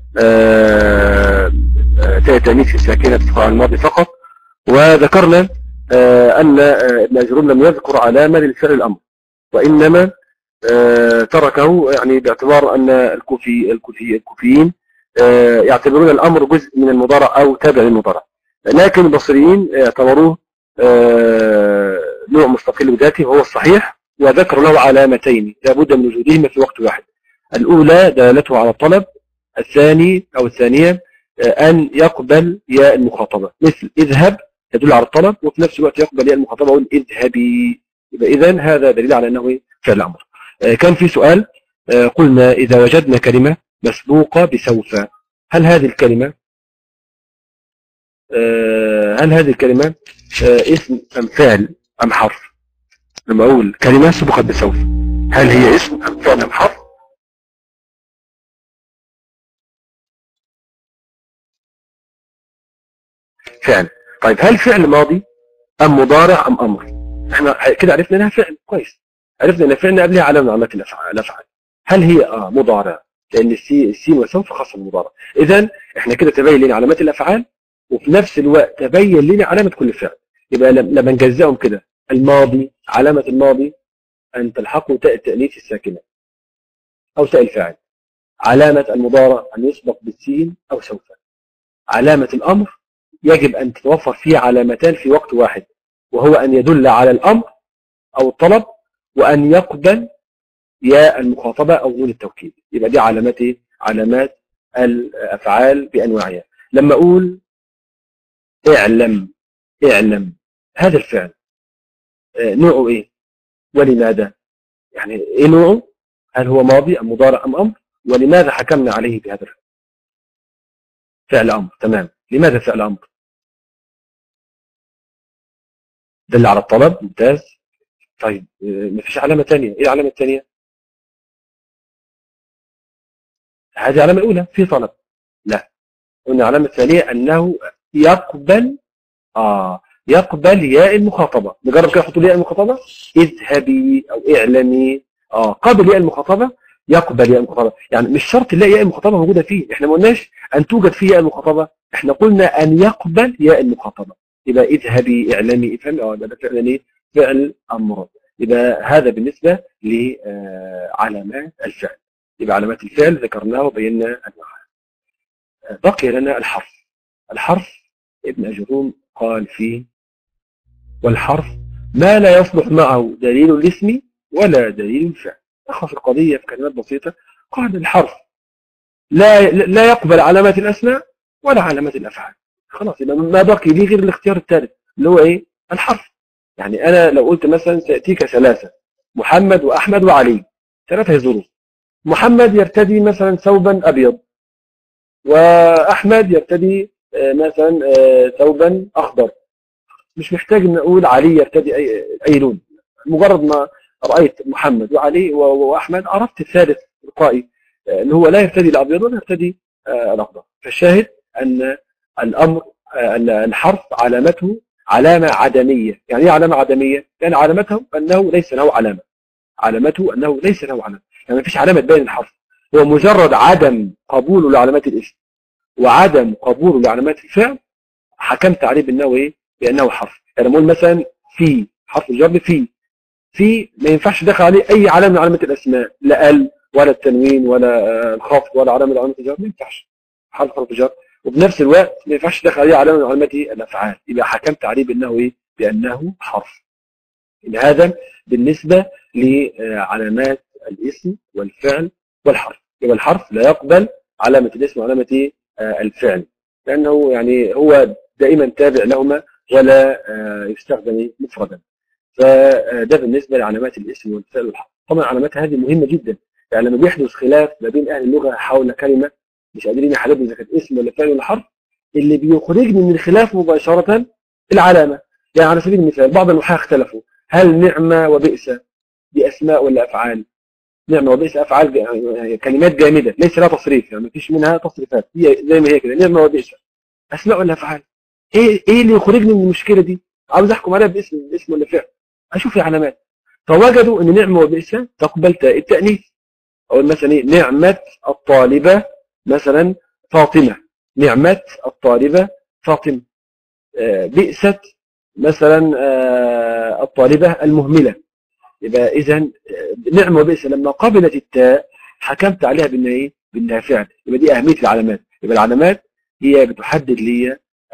تاء التأنيث الساكنة تدخل على الماضي فقط. وذكرنا أن ابن أجروم لم يذكر علامة للفعل الأمر، وإنما تركه يعني باعتبار أن الكوفيين يعتبرون الأمر جزء من المضارع أو تابع للمضارع. لكن البصريين اعتبروه نوع مستقل بذاته وهو الصحيح، وذكر له علامتين لابد من وجودهما في وقت واحد. الأولى دلالته على الطلب، الثاني أو الثانية أن يقبل ياء المخاطبة، مثل اذهب يدل على الطلب وفي نفس الوقت يقبل ياء المخاطبة ويقول اذهبي. يبقى إذن هذا دليل على أنه فعل أمر. كان في سؤال، قلنا إذا وجدنا كلمة مسبوقة بسوف، هل هذه الكلمة اسم أم فعل أم حرف؟ لما أقول كلمة سبقت بسوف، هل هي اسم أم فعل أم حرف؟ فعل. طيب هل فعل ماضي أم مضارع أم أمر؟ احنا كده عرفنا انها فعل، كويس. عرفنا ان فعلنا قبلها علامة من علامات الأفعال. هل هي مضارع؟ لأن السين وسوف خاصة بالمضارع. إذا احنا كده تبين لنا علامات الأفعال وفي نفس الوقت تبين لنا علامة كل فعل. يبقى لما نجزئهم كده، الماضي علامة الماضي أن تلحقه تاء التأنيث الساكنة أو تاء الفاعل. علامة المضارع أن يسبق بالسين أو سوف. علامة الأمر يجب أن تتوفر فيه علامتان في وقت واحد، وهو أن يدل على الأمر أو الطلب، وأن يقبل ياء المخاطبة أو نون التوكيد. يبقى دي علامات إيه؟ علامات الأفعال بأنواعها. لما أقول اعلم، اعلم، هذا الفعل نوعه إيه ولماذا؟ يعني إيه نوعه؟ هل هو ماضي أم مضارع أم أمر؟ ولماذا حكمنا عليه بهذا الفعل؟ فعل أمر، تمام. لماذا فعل أمر؟ دل على الطلب، ممتاز. طيب مفيش علامة ثانية، إيه العلامة الثانية؟ هذه العلامة الأولى في طلب. لا، قلنا العلامة الثانية أنه يقبل يقبل ياء المخاطبة. نجرب كده، حطوا لي ياء المخاطبة، اذهبي أو اعلمي. قبل ياء المخاطبة يقبل ياء المخاطبة. يعني مش شرط نلاقي ياء المخاطبة موجودة فيه، احنا ما قلناش أن توجد فيه ياء المخاطبة، احنا قلنا أن يقبل ياء المخاطبة. يبقى اذهبي، اعلمي، افهمي. ده فعلا ايه؟ فعل أمر. يبقى هذا بالنسبة لعلامات الفعل. يبقى علامات الفعل ذكرناه وبينا أنواعها. بقي لنا الحرف. الحرف ابن أجروم قال فيه والحرف ما لا يصلح معه دليل الاسم ولا دليل الفعل. أخذ القضية في كلمات بسيطة. قال الحرف لا يقبل علامات الأسماء ولا علامات الأفعال. خلاص يبقى ما بقي لي غير الاختيار الثالث اللي هو إيه؟ الحرف. يعني أنا لو قلت مثلا سيأتيك ثلاثة، محمد وأحمد وعلي، ثلاثة يزورون. محمد يرتدي مثلا ثوبا أبيض، وأحمد يرتدي مثلا ثوبا أخضر. مش محتاج ان اقول علي يرتدي اي لون، مجرد ما رايت محمد وعلي واحمد عرفت الثالث تلقائي ان هو لا يرتدي الابيض ولا يرتدي الاخضر. فالشاهد ان الامر الحرف علامته علامه عدميه. يعني ايه علامه عدميه؟ يعني علامته انه ليس له علامه. علامته انه ليس له علامه، يعني ما فيش علامه تبين الحرف. هو مجرد عدم قبوله لعلامات الاسم وعدم قبوله لعلامات الفعل حكمت عليه بانه ايه؟ بانه حرف. يعني نقول مثلا في حرف الجر في ما ينفعش دخل عليه اي علامه من علامات الاسماء، لا ال ولا التنوين ولا الخفض ولا علامه من علامات الجر، ما ينفعش حرف جر. وبنفس الوقت ما ينفعش دخل عليه علامه من علامات الافعال، يبقى حكمت عليه بانه ايه؟ بانه حرف. هذا بالنسبه لعلامات الاسم والفعل والحرف. يبقى الحرف لا يقبل علامه الاسم وعلامه الفعل، لانه يعني هو دائما تابع لهما ولا يستخدم مفردا. فده بالنسبه لعلامات الاسم والفعل والحرف. طبعا علامات هذه مهمه جدا. يعني لما بيحدث خلاف ما بين اهل اللغه حول كلمه مش قادرين يحددوا اذا كانت اسم ولا فعل ولا حرف، اللي بيخرجني من الخلاف مباشره العلامه. يعني على سبيل المثال بعض النحاة اختلفوا هل نعمه وبئس دي اسماء ولا افعال؟ نعمه وبئس افعال يعني كلمات جامده ليس لها تصريف، يعني ما فيش منها تصريفات، هي زي ما هي كده نعمه وبئس اسماء ولا افعال. ايه اللي يخرجني من المشكله دي؟ عاوز احكم عليها باسم ولا فعل، اشوف العلامات. فوجدوا ان نعمه وبئس تقبل تاء التانيث. او مثلا ايه؟ نعمه الطالبه مثلا فاطمه، نعمه الطالبه فاطمه. بئست مثلا الطالبه المهمله. يبقى اذا نعمه وبئس لما قبلت التاء حكمت عليها بانها ايه؟ بانها فعل. يبقى دي اهميه العلامات. يبقى العلامات هي بتحدد لي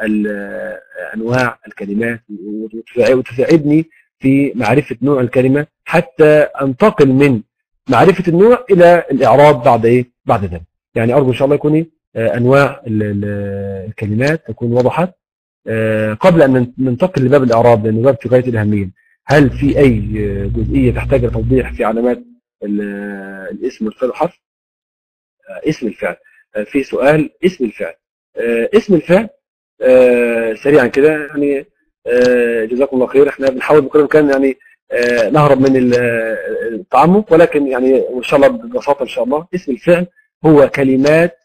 انواع الكلمات وتساعدني في معرفه نوع الكلمه حتى انتقل من معرفه النوع الى الاعراب بعد ايه؟ بعد ذلك. يعني ارجو ان شاء الله يكون انواع الكلمات تكون وضحت قبل ان ننتقل لباب الاعراب، لانه باب في غايه الاهميه. هل في اي جزئيه تحتاج لتوضيح في علامات الاسم والفعل والحرف؟ اسم الفعل. في سؤال اسم الفعل. اسم الفعل سريعا كده يعني جزاكم الله خير. احنا بنحاول بكل الامكان يعني نهرب من التعمق، ولكن يعني وان شاء الله ببساطه ان شاء الله اسم الفعل هو كلمات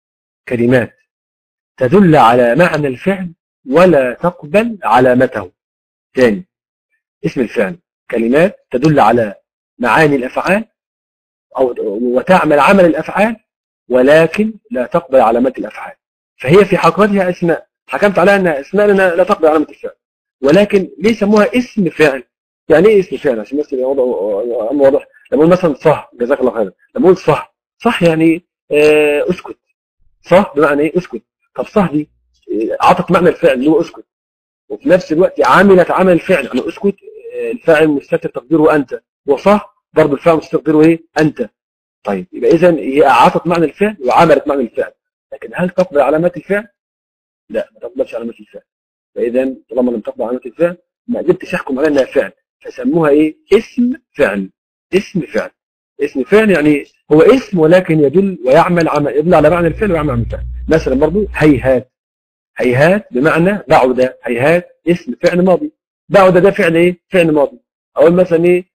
تدل على معنى الفعل ولا تقبل علامته. ثاني، اسم الفعل كلمات تدل على معاني الافعال او وتعمل عمل الافعال ولكن لا تقبل علامات الافعال. فهي في حقيقتها اسماء حكمت عليها انها اسماء لانها لا تقبل علامه الفعل، ولكن ليه سموها اسم فعل؟ يعني ايه اسم فعل؟ عشان بس يبقى واضح. لما اقول مثلا صح، جزاك الله خيرا، لما اقول صح يعني اسكت. صح بمعنى ايه؟ اسكت. طب صح دي عطت معنى الفعل اللي هو اسكت، وفي نفس الوقت عملت عمل الفعل. انا اسكت الفاعل مستتر تقديره انت، وصح برضه الفاعل مستتر تقديره ايه؟ انت. طيب يبقى اذا هي اعطت معنى الفعل وعملت معنى الفعل، لكن هل تقبل علامات الفعل؟ لا، ما تقبلش علامات الفعل. فاذا طالما لم تقبل علامات الفعل ما قدرتش احكم عليها انها فعل، فسموها ايه؟ اسم فعل. اسم فعل يعني هو اسم ولكن يدل ويعمل عمل، يدل على معنى الفعل ويعمل عمل الفعل. مثلا برضه هيهات بمعنى بعد. هيهات اسم فعل ماضي، بعد ده فعل ايه؟ فعل ماضي. اقول مثلا ايه؟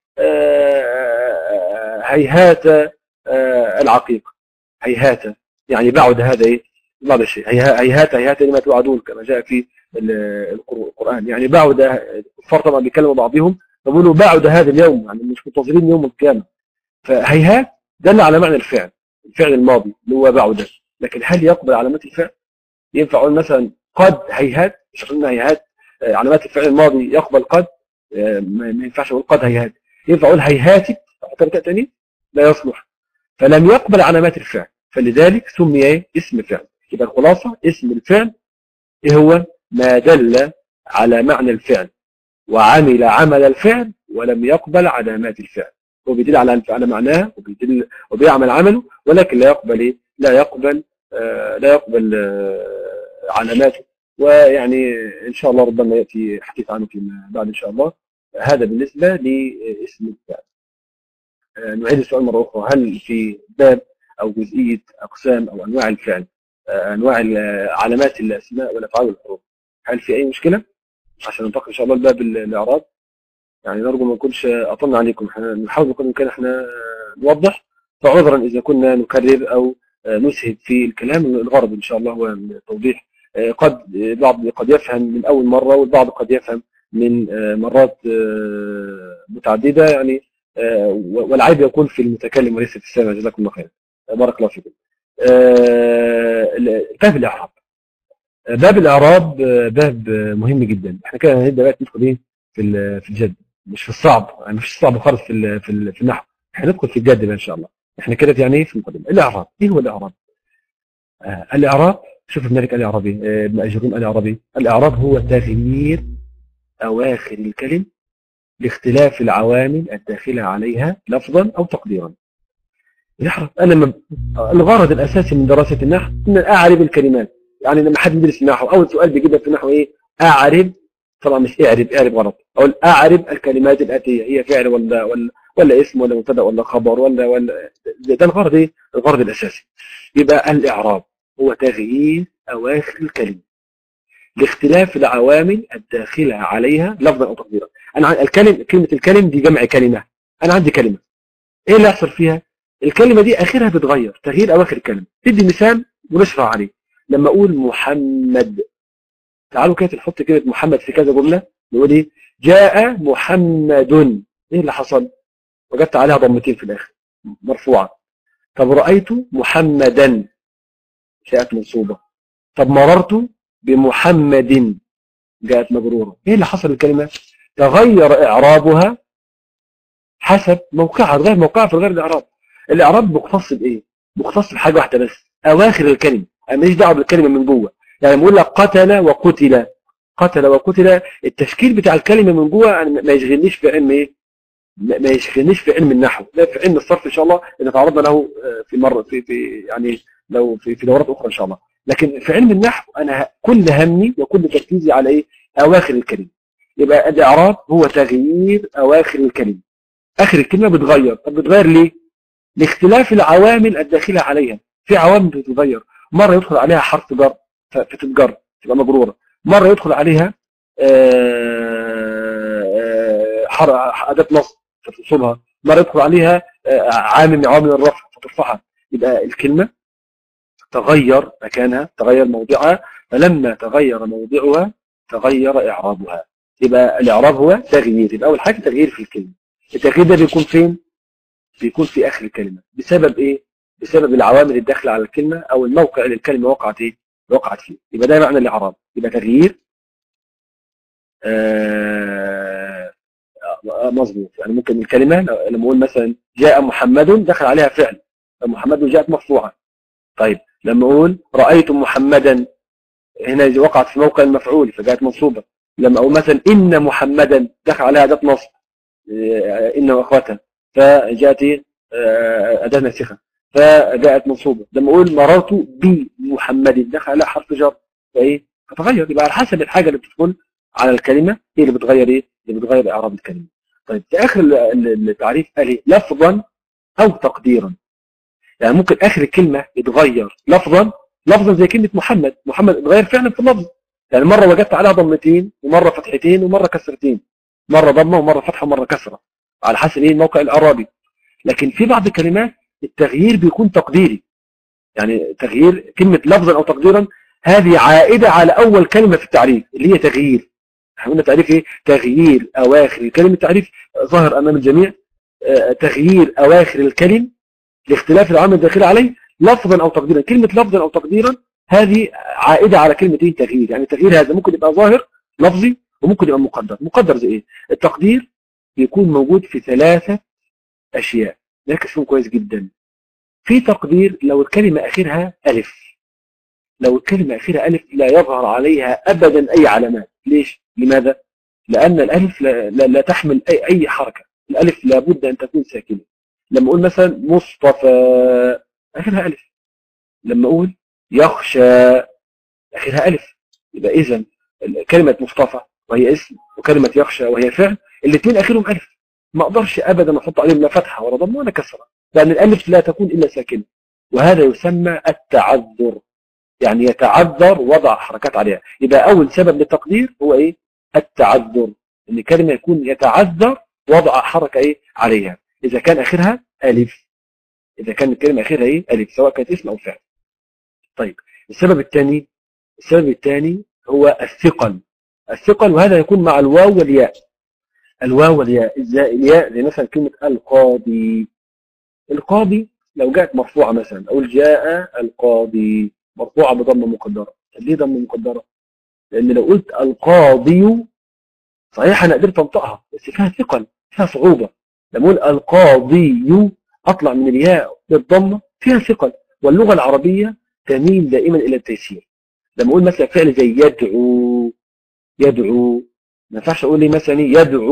هيهات العقيق. هيهات يعني بعد هذا ايه؟ بعض الشيء. هيهات لما توعدون كما جاء في القرآن. يعني بعد الكفار طبعا بيكلموا بعضهم فبيقولوا بعد هذا اليوم، يعني مش منتظرين يوم القيامة. فهيهات دل على معنى الفعل الماضي اللي هو بعد. لكن هل يقبل علامات الفعل؟ ينفع اقول مثلا قد هيهات؟ مش قلنا هيهات علامات الفعل الماضي يقبل قد؟ ما ينفعش اقول قد هيهات. ينفع اقول هيهاتك حتى تاني؟ لا يصلح. فلم يقبل علامات الفعل، فلذلك سمي اسم فعل. يبقى الخلاصه اسم الفعل ايه هو؟ ما دل على معنى الفعل وعمل عمل الفعل ولم يقبل علامات الفعل. هو بيدل على معناه وبيعمل عمله، ولكن لا يقبل ايه؟ لا يقبل علاماته. ويعني ان شاء الله ربما ياتي حديث عنه فيما بعد ان شاء الله. هذا بالنسبه لاسم الفعل. نعيد السؤال مره اخرى: هل في باب او جزئيه اقسام او انواع الفعل، انواع علامات الاسماء والافعال والحروف، هل في اي مشكله؟ عشان ننتقل ان شاء الله لباب الاعراب. يعني نرجو ما نكونش اطلنا عليكم، احنا نحاول بقدر الامكان احنا نوضح، فعذرا اذا كنا نكرر او نسهب في الكلام. الغرض ان شاء الله هو التوضيح. البعض قد يفهم من اول مره، والبعض قد يفهم من مرات متعدده، يعني والعيب يكون في المتكلم وليس في السامع. جزاكم الله خيرا، بارك الله فيكم. باب الاعراب. باب الاعراب باب مهم جدا. احنا كده هنبدا بقى ندخل ايه في الجد، مش في الصعب، يعني مش الصعب خالص في النحو. احنا ندخل في الجد بقى ان شاء الله. احنا كده يعني ايه في المقدمه. الاعراب، ايه هو الاعراب؟ الاعراب، شوف ابن مالك الاعرابي، ابن اجرون الاعرابي: الاعراب هو تغيير اواخر الكلم لاختلاف العوامل الداخله عليها لفظا او تقديرا. الاعراب الغرض الاساسي من دراسه النحو ان اعرب الكلمات. يعني لما حد يدرس النحو اول سؤال بيجيبها في النحو ايه؟ اعرب. طبعا مش اعرب غلط، اقول اعرب الكلمات الاتيه، هي فعل ولا اسم ولا مبتدا ولا خبر ولا ده الغرض ايه؟ الغرض الاساسي. يبقى الاعراب هو تغيير اواخر الكلمه لاختلاف العوامل الداخله عليها لفظا او تقديرا. انا كلمه الكلم دي جمع كلمه. انا عندي كلمه، ايه اللي يحصل فيها؟ الكلمه دي اخرها بتغير، تغيير اواخر الكلمه. تدي مثال ونشرح عليه. لما اقول محمد، تعالوا كده نحط كلمه محمد في كذا جمله، نقول ايه؟ جاء محمد. ايه اللي حصل؟ وجدت عليها ضمتين في الاخر مرفوعه. طب رايت محمدا، جاءت منصوبه. طب مررت بمحمد، جاءت مجروره. ايه اللي حصل الكلمه؟ تغير اعرابها حسب موقعها، غير موقعها في غير الاعراب. الاعراب مختص بايه؟ مختص بحاجه واحده بس، اواخر الكلمه. انا ماليش دعوه بالكلمه من جوه. يعني بقول لك قتل وقتل، قتل وقتل، التشكيل بتاع الكلمه من جوه ما يشغلنيش في علم ايه؟ ما يشغلنيش في علم النحو، لا في علم الصرف ان شاء الله اللي تعرضنا له في مره في يعني لو في دورات اخرى ان شاء الله. لكن في علم النحو انا كل همي وكل تركيزي على ايه؟ اواخر الكلمه. يبقى الاعراب هو تغيير اواخر الكلمه. اخر الكلمه بتغير. طب بتغير ليه؟ لاختلاف العوامل الداخله عليها. في عوامل بتتغير، مره يدخل عليها حرف جر فتتجر تبقى مجروره، مره يدخل عليها اداه نصب فتنصبها، مره يدخل عليها عامل من عوامل الرفع فترفعها. يبقى الكلمه تغير مكانها، تغير موضعها، فلما تغير موضعها تغير اعرابها. يبقى الاعراب هو تغيير. يبقى اول حاجه تغيير في الكلمه. التغيير ده بيكون فين؟ بيكون في اخر الكلمه. بسبب ايه؟ بسبب العوامل الداخله على الكلمه او الموقع اللي الكلمه وقعت ايه؟ وقعت فيه. يبقى ده معنى الاعراب. يبقى تغيير مظبوط. يعني ممكن الكلمه لما اقول مثلا جاء محمد دخل عليها فعل، محمد جاءت مرفوعه. طيب لما اقول رايت محمدا، هنا وقعت في موقع المفعول فجاءت منصوبه. لما اقول مثلا ان محمدا دخل عليها اداه نصب، ان واخواتها، فجاءت اداه ناسخه فجاءت منصوبه. لما اقول مررت بمحمد دخل عليها حرف جر، فايه؟ فتغير. يبقى على حسب الحاجه اللي بتدخل على الكلمه هي اللي بتغير ايه؟ اللي بتغير اعراب الكلمه. طيب في اخر التعريف قال ايه؟ لفظا او تقديرا. يعني ممكن اخر الكلمه يتغير لفظا زي كلمه محمد. محمد اتغير فعلا في اللفظ، يعني مره وجدت عليها ضمتين ومره فتحتين ومره كسرتين، مره ضمه ومره فتحه ومره كسره، على حسب ايه؟ الموقع الاعرابي. لكن في بعض الكلمات التغيير بيكون تقديري. يعني تغيير كلمه لفظا او تقديرا هذه عائده على اول كلمه في التعريف اللي هي تغيير. احنا قلنا تعريف ايه؟ تغيير اواخر الكلمه. تعريف ظاهر امام الجميع. تغيير اواخر الكلم لاختلاف العامل الداخلي عليه لفظا او تقديرا. كلمه لفظا او تقديرا هذه عائده على كلمه ايه؟ تغيير. يعني التغيير هذا ممكن يبقى ظاهر لفظي وممكن يبقى مقدر. مقدر زي ايه؟ التقدير بيكون موجود في 3 اشياء، نركز فيهم كويس جدا. في تقدير لو الكلمه اخرها الف، لو الكلمه اخرها الف لا يظهر عليها ابدا اي علامات. ليش؟ لماذا؟ لأن الألف لا تحمل أي حركة. الألف لابد أن تكون ساكنة. لما أقول مثلا مصطفى آخرها ألف. لما أقول يخشى آخرها ألف. يبقى إذن كلمة مصطفى وهي اسم وكلمة يخشى وهي فعل، الاثنين آخرهم ألف. ما أقدرش أبدا أحط عليهم لا فتحة ولا ضمة ولا كسرة، لأن الألف لا تكون إلا ساكنة. وهذا يسمى التعذر، يعني يتعذر وضع حركات عليها. يبقى أول سبب للتقدير هو إيه؟ التعذر، إن كلمة يكون يتعذر وضع حركة إيه عليها إذا كان آخرها ألف. إذا كان الكلمة آخرها إيه؟ ألف، سواء كانت اسم أو فعل. طيب السبب الثاني هو الثقل. الثقل، وهذا يكون مع الواو والياء. الواو والياء، الياء زي مثلا كلمة القاضي. القاضي لو جاءت مرفوعة مثلا، أو جاء القاضي مرفوعة بضمة مقدرة. ليه ضمة مقدرة؟ لأن لو قلت القاضي صحيح أنا قدرت أنطقها، بس فيها ثقل، فيها صعوبة. لما أقول القاضي أطلع من الياء للضمة فيها ثقل، واللغة العربية تميل دائما إلى التيسير. لما أقول مثلا فعل زي يدعو ما ينفعش أقول لي مثلا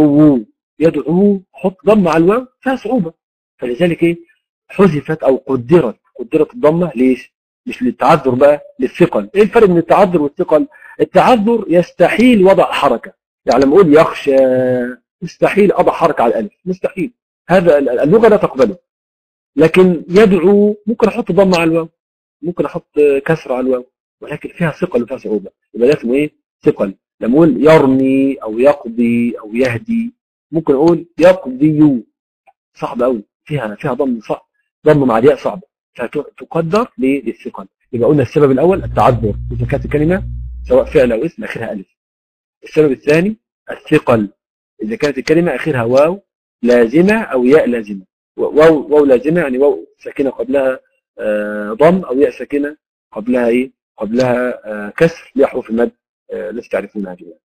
يدعو حط ضمة على الواو، فيها صعوبة. فلذلك إيه؟ حذفت أو قدرت الضمة. ليش؟ مش للتعذر بقى، للثقل. إيه الفرق بين التعذر والثقل؟ التعذر يستحيل وضع حركة، يعني لما أقول يخشى مستحيل أضع حركة على الألف، مستحيل، هذا اللغة لا تقبله. لكن يدعو ممكن أحط ضمة على الواو، ممكن أحط كسر على الواو، ولكن فيها ثقل وفيها صعوبة. يبقى ده اسمه إيه؟ ثقل. لما أقول يرمي أو يقضي أو يهدي، ممكن أقول يقضي، صعب قوي، فيها ضم صعب، ضم مع الياء صعب، فتقدر للثقل. يبقى قلنا السبب الأول التعذر إذا كانت الكلمة سواء فعل أو اسم آخرها ألف. السبب الثاني الثقل إذا كانت الكلمة آخرها واو لازمة أو ياء لازمة. واو لازمة يعني واو ساكنة قبلها ضم، أو ياء ساكنة قبلها إيه؟ قبلها كسر لأحرف المد التي تعرفونها جميعا.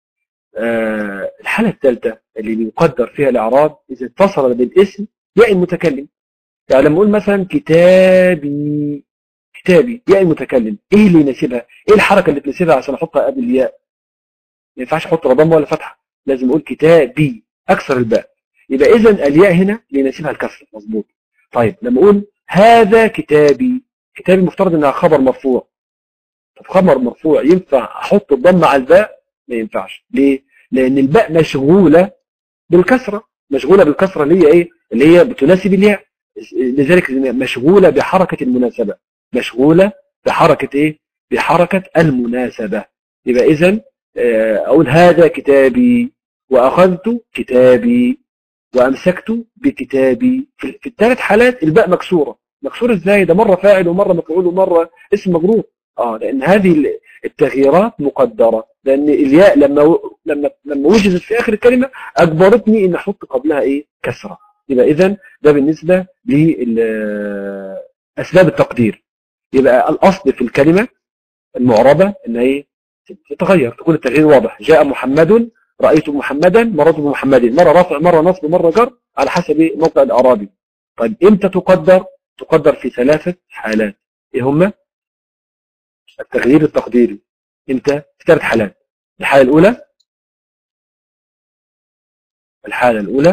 الحالة الثالثة اللي بيقدر فيها الإعراب إذا اتصل بالاسم ياء المتكلم. يعني لما أقول مثلا كتابي ياء المتكلم، إيه اللي يناسبها؟ إيه الحركة اللي تناسبها عشان أحطها قبل الياء؟ ما ينفعش أحط لا ضمة ولا فتحة، لازم أقول كتابي أكسر الباء. يبقى إذن الياء هنا اللي يناسبها الكسر، مظبوط. طيب لما أقول هذا كتابي مفترض إنها خبر مرفوع. طب خبر مرفوع ينفع أحط الضمة على الباء؟ ما ينفعش. ليه؟ لأن الباء مشغولة بالكسرة، اللي هي إيه؟ اللي هي بتناسب الياء. لذلك مشغولة بحركة المناسبة، مشغولة بحركة إيه؟ بحركة المناسبة. يبقى إذن أقول هذا كتابي، وأخذت كتابي، وأمسكت بكتابي. في الثلاث حالات الباء مكسورة. إزاي؟ ده مرة فاعل ومرة مفعول ومرة اسم مجرور. لأن هذه التغييرات مقدرة، لأن الياء لما وجدت في آخر الكلمة أجبرتني إن أحط قبلها إيه؟ كسرة. يبقى إذن ده بالنسبة لأسباب التقدير. يبقى الأصل في الكلمة المعربة إن هي تتغير، تكون التغيير واضح. جاء محمد، رأيت محمدا، مررت بمحمد، مرة رفع مرة نصب مرة جر على حسب موقع الأعرابي. طيب إمتى تقدر في 3 حالات. إيه هما؟ التغيير التقديري إمتى؟ في 3 حالات. الحالة الأولى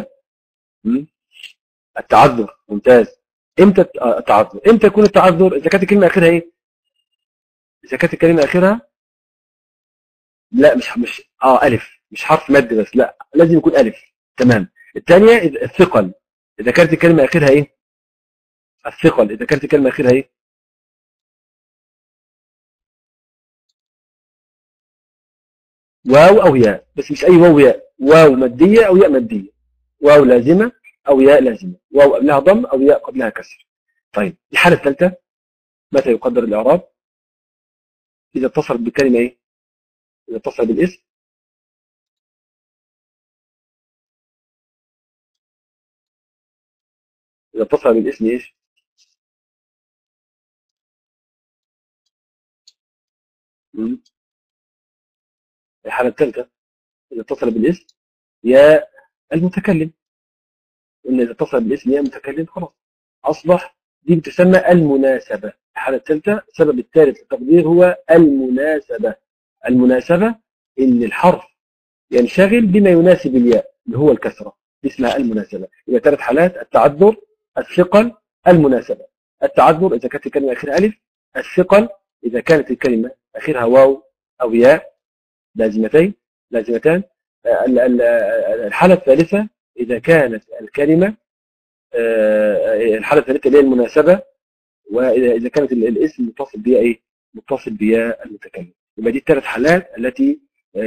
التعذر. ممتاز. إمتى التعذر؟ إمتى يكون التعذر؟ إذا كانت الكلمة آخرها إيه؟ إذا كانت الكلمة آخرها لا مش ألف، مش حرف مد بس، لا لازم يكون ألف. تمام. الثانية الثقل، إذا كانت الكلمة آخرها إيه؟ الثقل إذا كانت الكلمة آخرها إيه؟ واو أو ياء، بس مش أي واو ياء، واو مادية أو ياء مادية، واو لازمة أو ياء لازمة، واو قبلها ضم أو ياء قبلها كسر. طيب الحالة الثالثة متى يقدر الإعراب؟ إذا اتصل بالكلمة إيه؟ إذا اتصل بالاسم. إذا اتصل بالاسم إيش؟ الحالة الثالثة إذا اتصل بالاسم يا المتكلم. إن إذا اتصل بالاسم يا المتكلم خلاص أصبح دي بتسمى المناسبة. الحالة الثالثة السبب الثالث للتقدير هو المناسبة. إن الحرف ينشغل بما يناسب الياء اللي هو الكسرة، دي اسمها المناسبة. يبقى 3 حالات: التعذر، الثقل، المناسبة. التعذر إذا كانت الكلمة آخرها ألف، الثقل إذا كانت الكلمة آخرها واو أو ياء لازمتان. الحالة الثالثة إذا كانت الكلمة الحالة الثالثة اللي هي المناسبة، وإذا كانت الاسم متصل بها إيه؟ متصل بها المتكلم. يبقى دي الثلاث حالات التي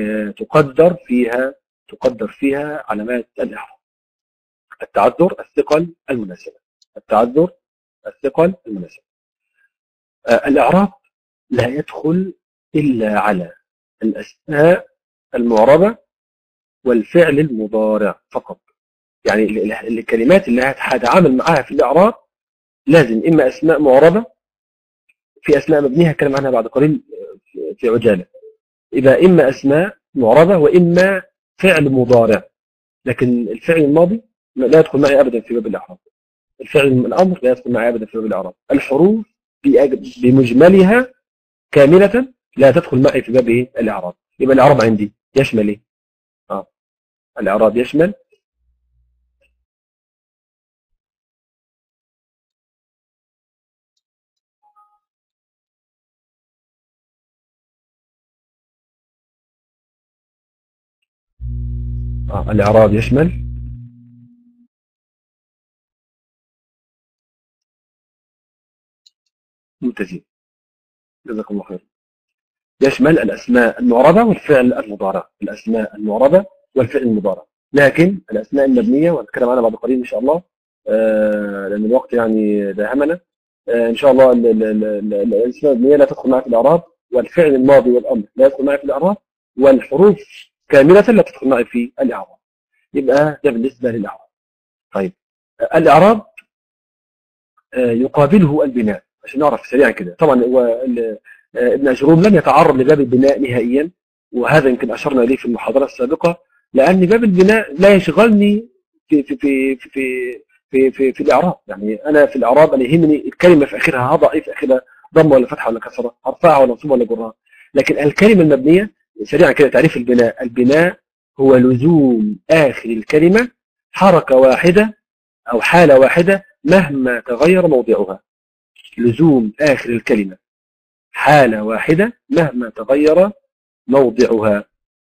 تقدر فيها علامات الإعراب: التعذر، الثقل، المناسبة. التعذر، الثقل، المناسبة. الإعراب لا يدخل إلا على الأسماء المعربة والفعل المضارع فقط. يعني الكلمات اللي هتعامل معاها في الإعراب لازم إما أسماء معربة، في أسماء مبنية هتكلم عنها بعد قليل في عجالة، يبقى إما أسماء معربة وإما فعل مضارع. لكن الفعل الماضي لا يدخل معي أبدا في باب الإعراب. الفعل الأمر لا يدخل معي أبدا في باب الإعراب. الحروف بمجملها كاملة لا تدخل معي في باب الإعراب. يبقى الإعراب عندي يشمل إيه؟ الإعراب يشمل الإعراب يشمل ممتازين، جزاكم الله خير. يشمل الأسماء المعربة والفعل المضارع. الأسماء المعربة والفعل المضارع. لكن الأسماء المبنية وهنتكلم عنها بعد قليل إن شاء الله، لأن الوقت يعني داهمنا. إن شاء الله الأسماء المبنية لا تدخل معي في الإعراب، والفعل الماضي والأمر لا يدخل معي في الإعراب، والحروف كاملة لا تدخل معي في الإعراب. يبقى ده بالنسبة للإعراب. طيب الإعراب يقابله البناء، عشان نعرف سريعا كده. طبعا ابن أجروم لم يتعرض لباب البناء نهائيا، وهذا يمكن أشرنا إليه في المحاضرة السابقة، لأن باب البناء لا يشغلني في في في في في في, في الإعراب. يعني أنا في الإعراب أنا يهمني الكلمة في آخرها هضع إيه، في آخرها ضمة ولا فتحة ولا كسرة، أرفعها ولا منصوبة ولا جرها. لكن الكلمة المبنية سريعا كده تعريف البناء: البناء هو لزوم آخر الكلمة حركة واحدة أو حالة واحدة مهما تغير موضعها. لزوم آخر الكلمة حالة واحدة مهما تغير موضعها.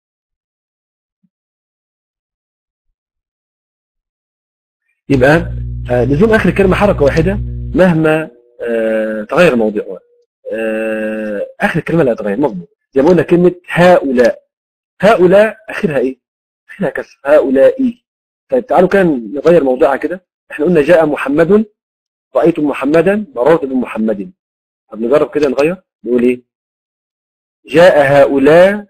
يبقى لزوم آخر الكلمة حركة واحدة مهما تغير موضعها. آخر الكلمة لا تغير، مظبوط. زي ما قلنا كلمة هؤلاء، هؤلاء آخرها إيه؟ آخرها كسر، هؤلاء. طيب تعالوا كان نغير موضعها كده. احنا قلنا جاء محمد، رأيت محمدا، مررت بمحمد. طب نجرب كده نغير، نقول ايه؟ جاء هؤلاء،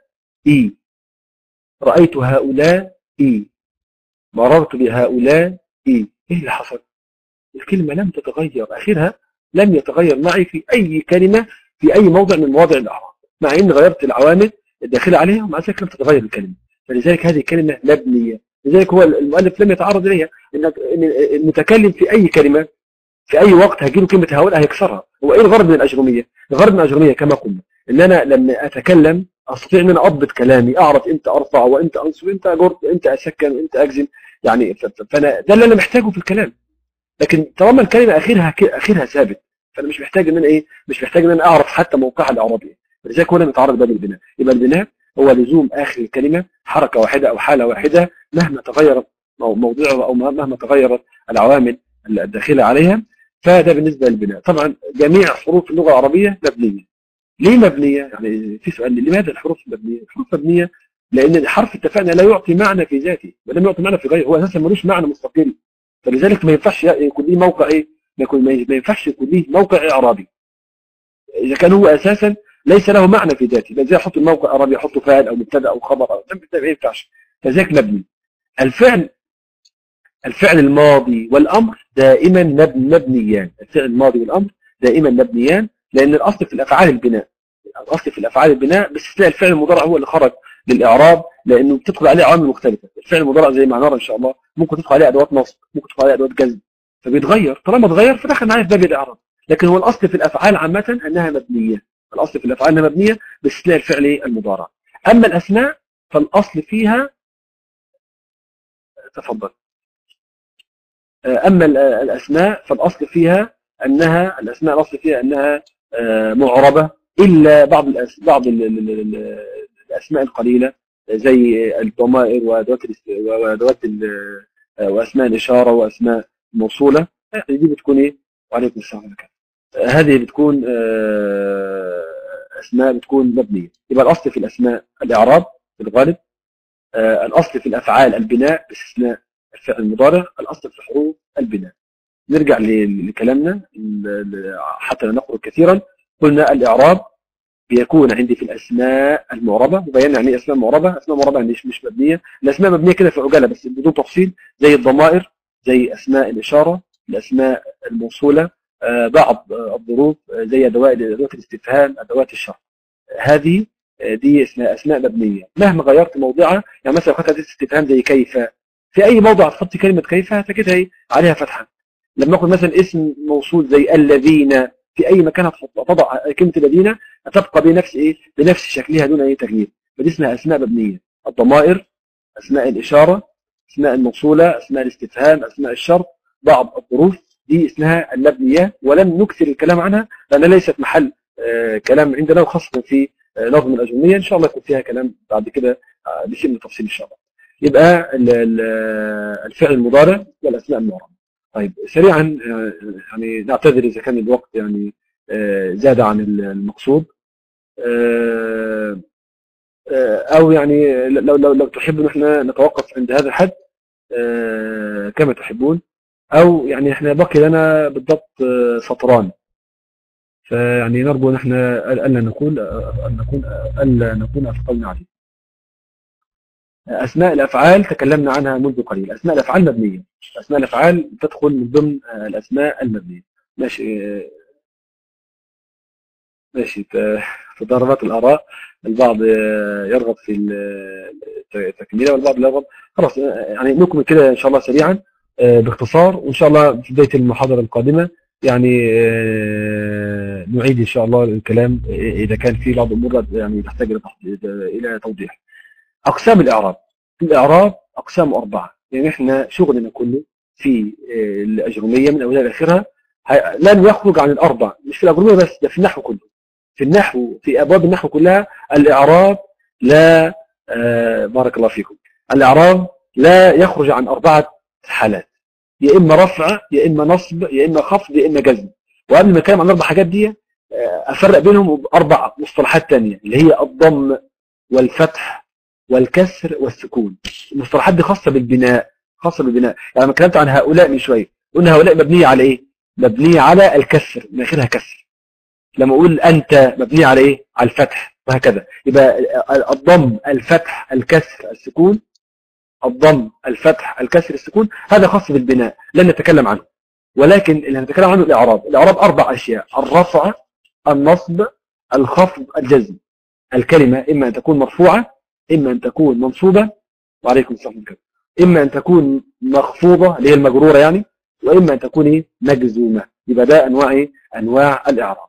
رأيت هؤلاء، مررت بهؤلاء. ايه اللي حصل؟ الكلمة لم تتغير، آخرها لم يتغير معي في أي كلمة في أي موضع من مواضع الإعراب، مع إن غيرت العوامل الداخلة عليها ومع ذلك لم تتغير الكلمة. فلذلك هذه الكلمة مبنية. لذلك هو المؤلف لم يتعرض إليها. إن المتكلم في أي كلمة في أي وقت هجيله كلمة هؤلاء هيكسرها. هو إيه الغرض من الأجرومية؟ الغرض من الأجرومية كما قلنا إن أنا لما أتكلم أستطيع إن أنا أضبط كلامي، أعرف إمتى أرفع وإمتى أنصب، إمتى أجر، إمتى أسكن، إمتى أجزم. يعني فأنا ده اللي أنا محتاجه في الكلام. لكن طالما الكلمة آخرها ثابت، فأنا مش محتاج إن أنا إيه؟ مش محتاج إن أنا أعرف حتى موقعها الإعرابي. ولذلك هو لم يتعرض باب البناء. يبقى البناء هو لزوم آخر الكلمة حركة واحدة أو حالة واحدة مهما تغير موضوعها أو مهما تغيرت العوامل الداخلة عليها. فده بالنسبة للبناء. طبعا جميع حروف اللغة العربية مبنية. ليه مبنية؟ يعني في سؤال: لماذا الحروف مبنية؟ الحروف مبنية لأن الحرف اتفقنا لا يعطي معنى في ذاته ولم يعطي معنى في غيره، هو أساسا ملوش معنى مستقل. فلذلك ما ينفعش يكون ليه موقع إيه؟ ما ينفعش يكون ليه موقع إعرابي إذا كان هو أساسا ليس له معنى في ذاته. لا زي أحط الموقع إعرابي، أحطه فاعل أو مبتدأ أو خبر أو ما ينفعش. فلذلك مبني. الفعل الماضي والأمر دائما مبنيان. الفعل الماضي والأمر دائما مبنيان، لأن الأصل في الأفعال البناء. الأصل في الأفعال البناء، باستثناء الفعل المضارع هو اللي خرج للإعراب لأنه بتدخل عليه عوامل مختلفة. الفعل المضارع زي ما هنرى إن شاء الله ممكن تدخل عليه أدوات نصب، ممكن تدخل عليه أدوات جزم، فبيتغير. طالما اتغير فدخل معايا في باب الإعراب. لكن هو الأصل في الأفعال عامة أنها مبنية. الأصل في الأفعال أنها مبنية باستثناء الفعل المضارع. أما الأسماء فالأصل فيها تفضل. أما الأسماء فالأصل فيها أنها الأسماء الأصل فيها أنها معربة، إلا بعض الأسماء القليلة زي الضمائر وأدوات وأسماء الإشارة وأسماء الموصولة، دي بتكون إيه؟ وعليكم السلام عليكم. هذه بتكون أسماء بتكون مبنية. يبقى الأصل في الأسماء الإعراب في الغالب، الأصل في الأفعال البناء باستثناء الفعل المضارع، الأصل في الحروف البناء. نرجع لكلامنا حتى لا نخرج كثيرا. قلنا الإعراب بيكون عندي في الأسماء المعربة، وبينا يعني أسماء معربة. أسماء معربة يعني مش مبنية، الأسماء مبنية كده في عجالة بس بدون تفصيل، زي الضمائر، زي أسماء الإشارة، الأسماء الموصولة، بعض الظروف زي أدوات الاستفهام، أدوات الشرط. هذه دي أسماء مبنية مهما غيرت موضعها. يعني مثلا لو خدت أداة استفهام زي كيف، في أي موضع تحط كلمة كيف هتجدها عليها فتحة. لما أخذ مثلا اسم موصول زي الذين، في أي مكان تضع كلمة الذين هتبقى بنفس بنفس شكلها دون أي تغيير. فدي اسمها أسماء مبنية. الضمائر، أسماء الإشارة، أسماء الموصولة، أسماء الاستفهام، أسماء الشرط، بعض الظروف، دي اسمها المبنية، ولم نكثر الكلام عنها لأنها ليست محل كلام عندنا، وخاصة في نظم الأجرمية. إن شاء الله يكون فيها كلام بعد كده بشيء من التفصيل إن شاء الله. يبقى الفعل المضارع والأسماء المعربة. طيب سريعا، يعني نعتذر إذا كان الوقت يعني زاد عن المقصود، أو يعني لو تحبوا نحن نتوقف عند هذا الحد كما تحبون، أو يعني احنا بقي لنا بالضبط سطران، فيعني نرجو نحن ألا نكون أثقلنا عليه. أسماء الأفعال تكلمنا عنها منذ قليل. أسماء الأفعال مبنية، أسماء الأفعال تدخل من ضمن الأسماء المبنية. ماشي تضاربات الآراء، البعض يرغب في التكملة والبعض لا يرغب. خلاص يعني نكمل كده إن شاء الله سريعا باختصار، وإن شاء الله في بداية المحاضرة القادمة يعني نعيد إن شاء الله الكلام إذا كان في بعض الأمور يعني تحتاج إلى توضيح. أقسام الإعراب. الإعراب أقسام 4. يعني إحنا شغلنا كله في الأجرمية من أولها لآخرها لن يخرج عن الأربع، مش في الأجرمية بس، ده في النحو كله. في النحو، في أبواب النحو كلها الإعراب لا بارك الله فيكم، الإعراب لا يخرج عن 4 حالات، يا إما رفع، يا إما نصب، يا إما خفض، يا إما جزم. وقبل ما أتكلم عن 4 حاجات دي أفرق بينهم ب4 مصطلحات تانية، اللي هي الضم والفتح والكسر والسكون. المصطلحات دي خاصة بالبناء، يعني لما اتكلمت عن هؤلاء من شوية قلنا هؤلاء مبنية على إيه؟ مبنية على الكسر، من آخرها كسر. لما أقول أنت مبنية على إيه؟ على الفتح، وهكذا. يبقى الضم، الفتح، الكسر، السكون. الضم، الفتح، الكسر، السكون، هذا خاص بالبناء لن نتكلم عنه. ولكن اللي هنتكلم عنه الإعراب. الإعراب 4 أشياء: الرفع، النصب، الخفض، الجزم. الكلمة إما أن تكون مرفوعة، إما أن تكون منصوبة، وعليكم السلام عليكم، إما أن تكون مخفوضة اللي هي المجرورة يعني، وإما أن تكون مجزومة. يبقى ده أنواع الإعراب.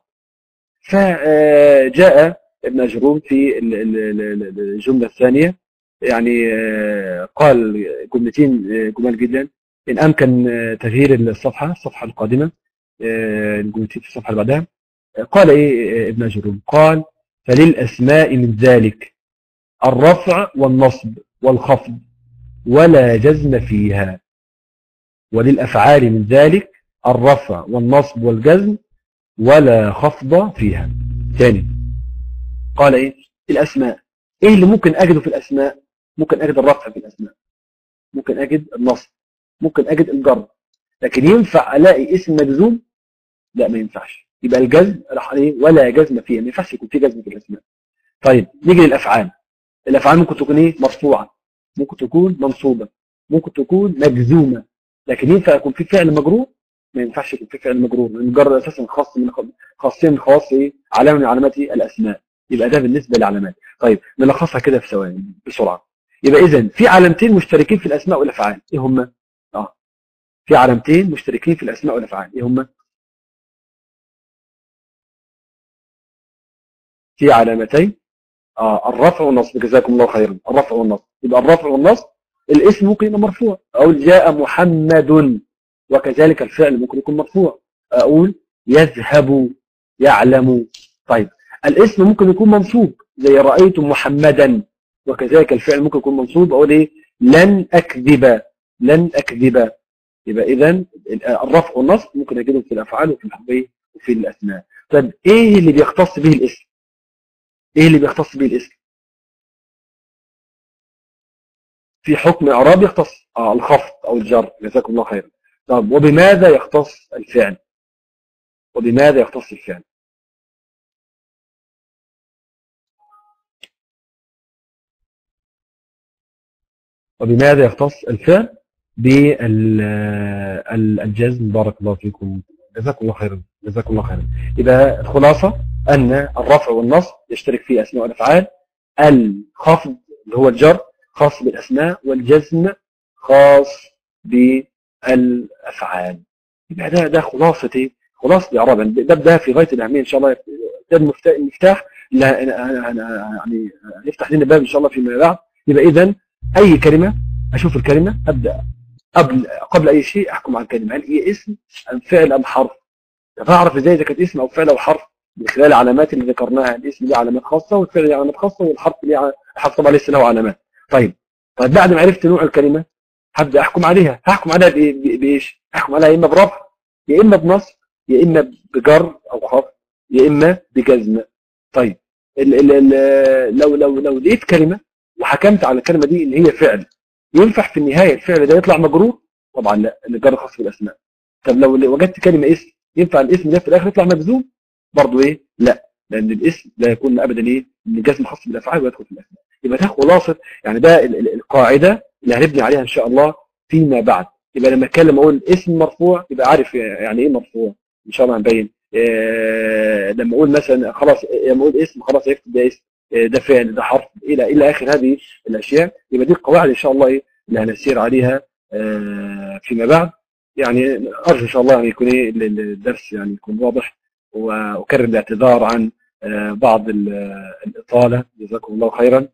فجاء ابن أجروم في الجملة الثانية يعني قال جملتين جمال جدا. إن أمكن تغيير الصفحة القادمة، الجملتين في الصفحة اللي بعدها. قال إيه ابن أجروم؟ قال: فللأسماء من ذلك الرفع والنصب والخفض ولا جزم فيها. وللأفعال من ذلك الرفع والنصب والجزم ولا خفض فيها. ثاني قال إيه؟ الأسماء. إيه اللي ممكن أجده في الأسماء؟ ممكن أجد الرفع في الأسماء، ممكن أجد النصب، ممكن أجد الجر. لكن ينفع ألاقي اسم مجزوم؟ لا، ما ينفعش. يبقى الجزم راح عليه ولا جزم فيه، ما ينفعش يكون فيه جزم في الأسماء. طيب نيجي للأفعال. الأفعال ممكن تكون إيه؟ مرفوعة، ممكن تكون منصوبة، ممكن تكون مجزومة. لكن ينفع يكون في فعل مجرور؟ ما ينفعش يكون في فعل مجرور، لأن الجر أساسا خاصية من خواص إيه؟ علامة من علامات الأسماء. يبقى ده بالنسبة للعلامات. طيب نلخصها كده في ثواني بسرعة. يبقى إذن في علامتين مشتركين في الأسماء والأفعال. إيه هما؟ في علامتين مشتركين في الأسماء والأفعال. إيه هما؟ في علامتين الرفع والنصب، جزاكم الله خيرا. الرفع والنصب، يبقى الرفع والنصب الاسم ممكن يبقى مرفوع، اقول جاء محمد، وكذلك الفعل ممكن يكون مرفوع، اقول يذهب، يعلم. طيب الاسم ممكن يكون منصوب زي رأيت محمدا، وكذلك الفعل ممكن يكون منصوب، اقول ايه؟ لن اكذب، لن اكذب. يبقى اذا الرفع والنصب ممكن اجدهم في الافعال وفي الحرفيه وفي الاسماء. طيب ايه اللي بيختص به الاسم؟ ايه اللي بيختص به الاسم؟ في حكم اعراب يختص الخفض او الجر، جزاكم الله خيرا. طب وبماذا يختص الفعل؟ وبماذا يختص الفعل؟ وبماذا يختص الفعل؟ بالجزم. بارك الله فيكم، جزاكم الله خيرا، جزاكم الله خيرا. يبقى الخلاصة أن الرفع والنصب يشترك فيه أسماء والأفعال، الخفض اللي هو الجر خاص بالأسماء، والجزم خاص بالأفعال. يبقى ده خلاصة إيه؟ خلاصة الإعراب. ده في غاية الأهمية إن شاء الله. ده المفتاح اللي يعني نفتح لنا باب إن شاء الله فيما بعد. يبقى إذن أي كلمة أشوف الكلمة أبدأ قبل أي شيء أحكم على الكلمة، هل هي اسم أم فعل أم حرف؟ فأعرف إزاي إذا كانت اسم أو فعل أو حرف؟ من خلال العلامات اللي ذكرناها. الاسم له علامات خاصة، والفعل له علامات خاصة، والحرف الحرف طبعا ليس له علامات. طيب بعد ما عرفت نوع الكلمة هبدأ أحكم عليها. هحكم عليها بإيش؟ أحكم عليها يا إما برفع، يا إما بنصب، يا إما بجر أو خفض، يا إما بجزم. طيب لو لقيت كلمة وحكمت على الكلمة دي إن هي فعل، ينفع في النهاية الفعل ده يطلع مجرور؟ طبعا لا، الجر خاص بالأسماء. طب لو وجدت كلمة اسم، ينفع الاسم ده في الآخر يطلع مجزوم؟ برضه إيه؟ لا، لأن الاسم لا يكون أبدا إيه؟ إن الجزم خاص بالأفعال ويدخل في الأسماء. يبقى ده خلاصة، يعني ده القاعدة اللي هنبني عليها إن شاء الله فيما بعد. يبقى لما أتكلم أقول اسم مرفوع يبقى عارف يعني إيه مرفوع، إن شاء الله هنبين. لما أقول مثلا خلاص، لما أقول اسم خلاص عرفت ده اسم، ده فعل، ده حرف، الى اخر هذه الاشياء. يبقى دي القواعد ان شاء الله ايه اللي هنسير عليها فيما بعد. يعني ارجو ان شاء الله يعني يكون ايه الدرس يعني يكون واضح، واكرر الاعتذار عن بعض الاطاله، جزاكم الله خيرا.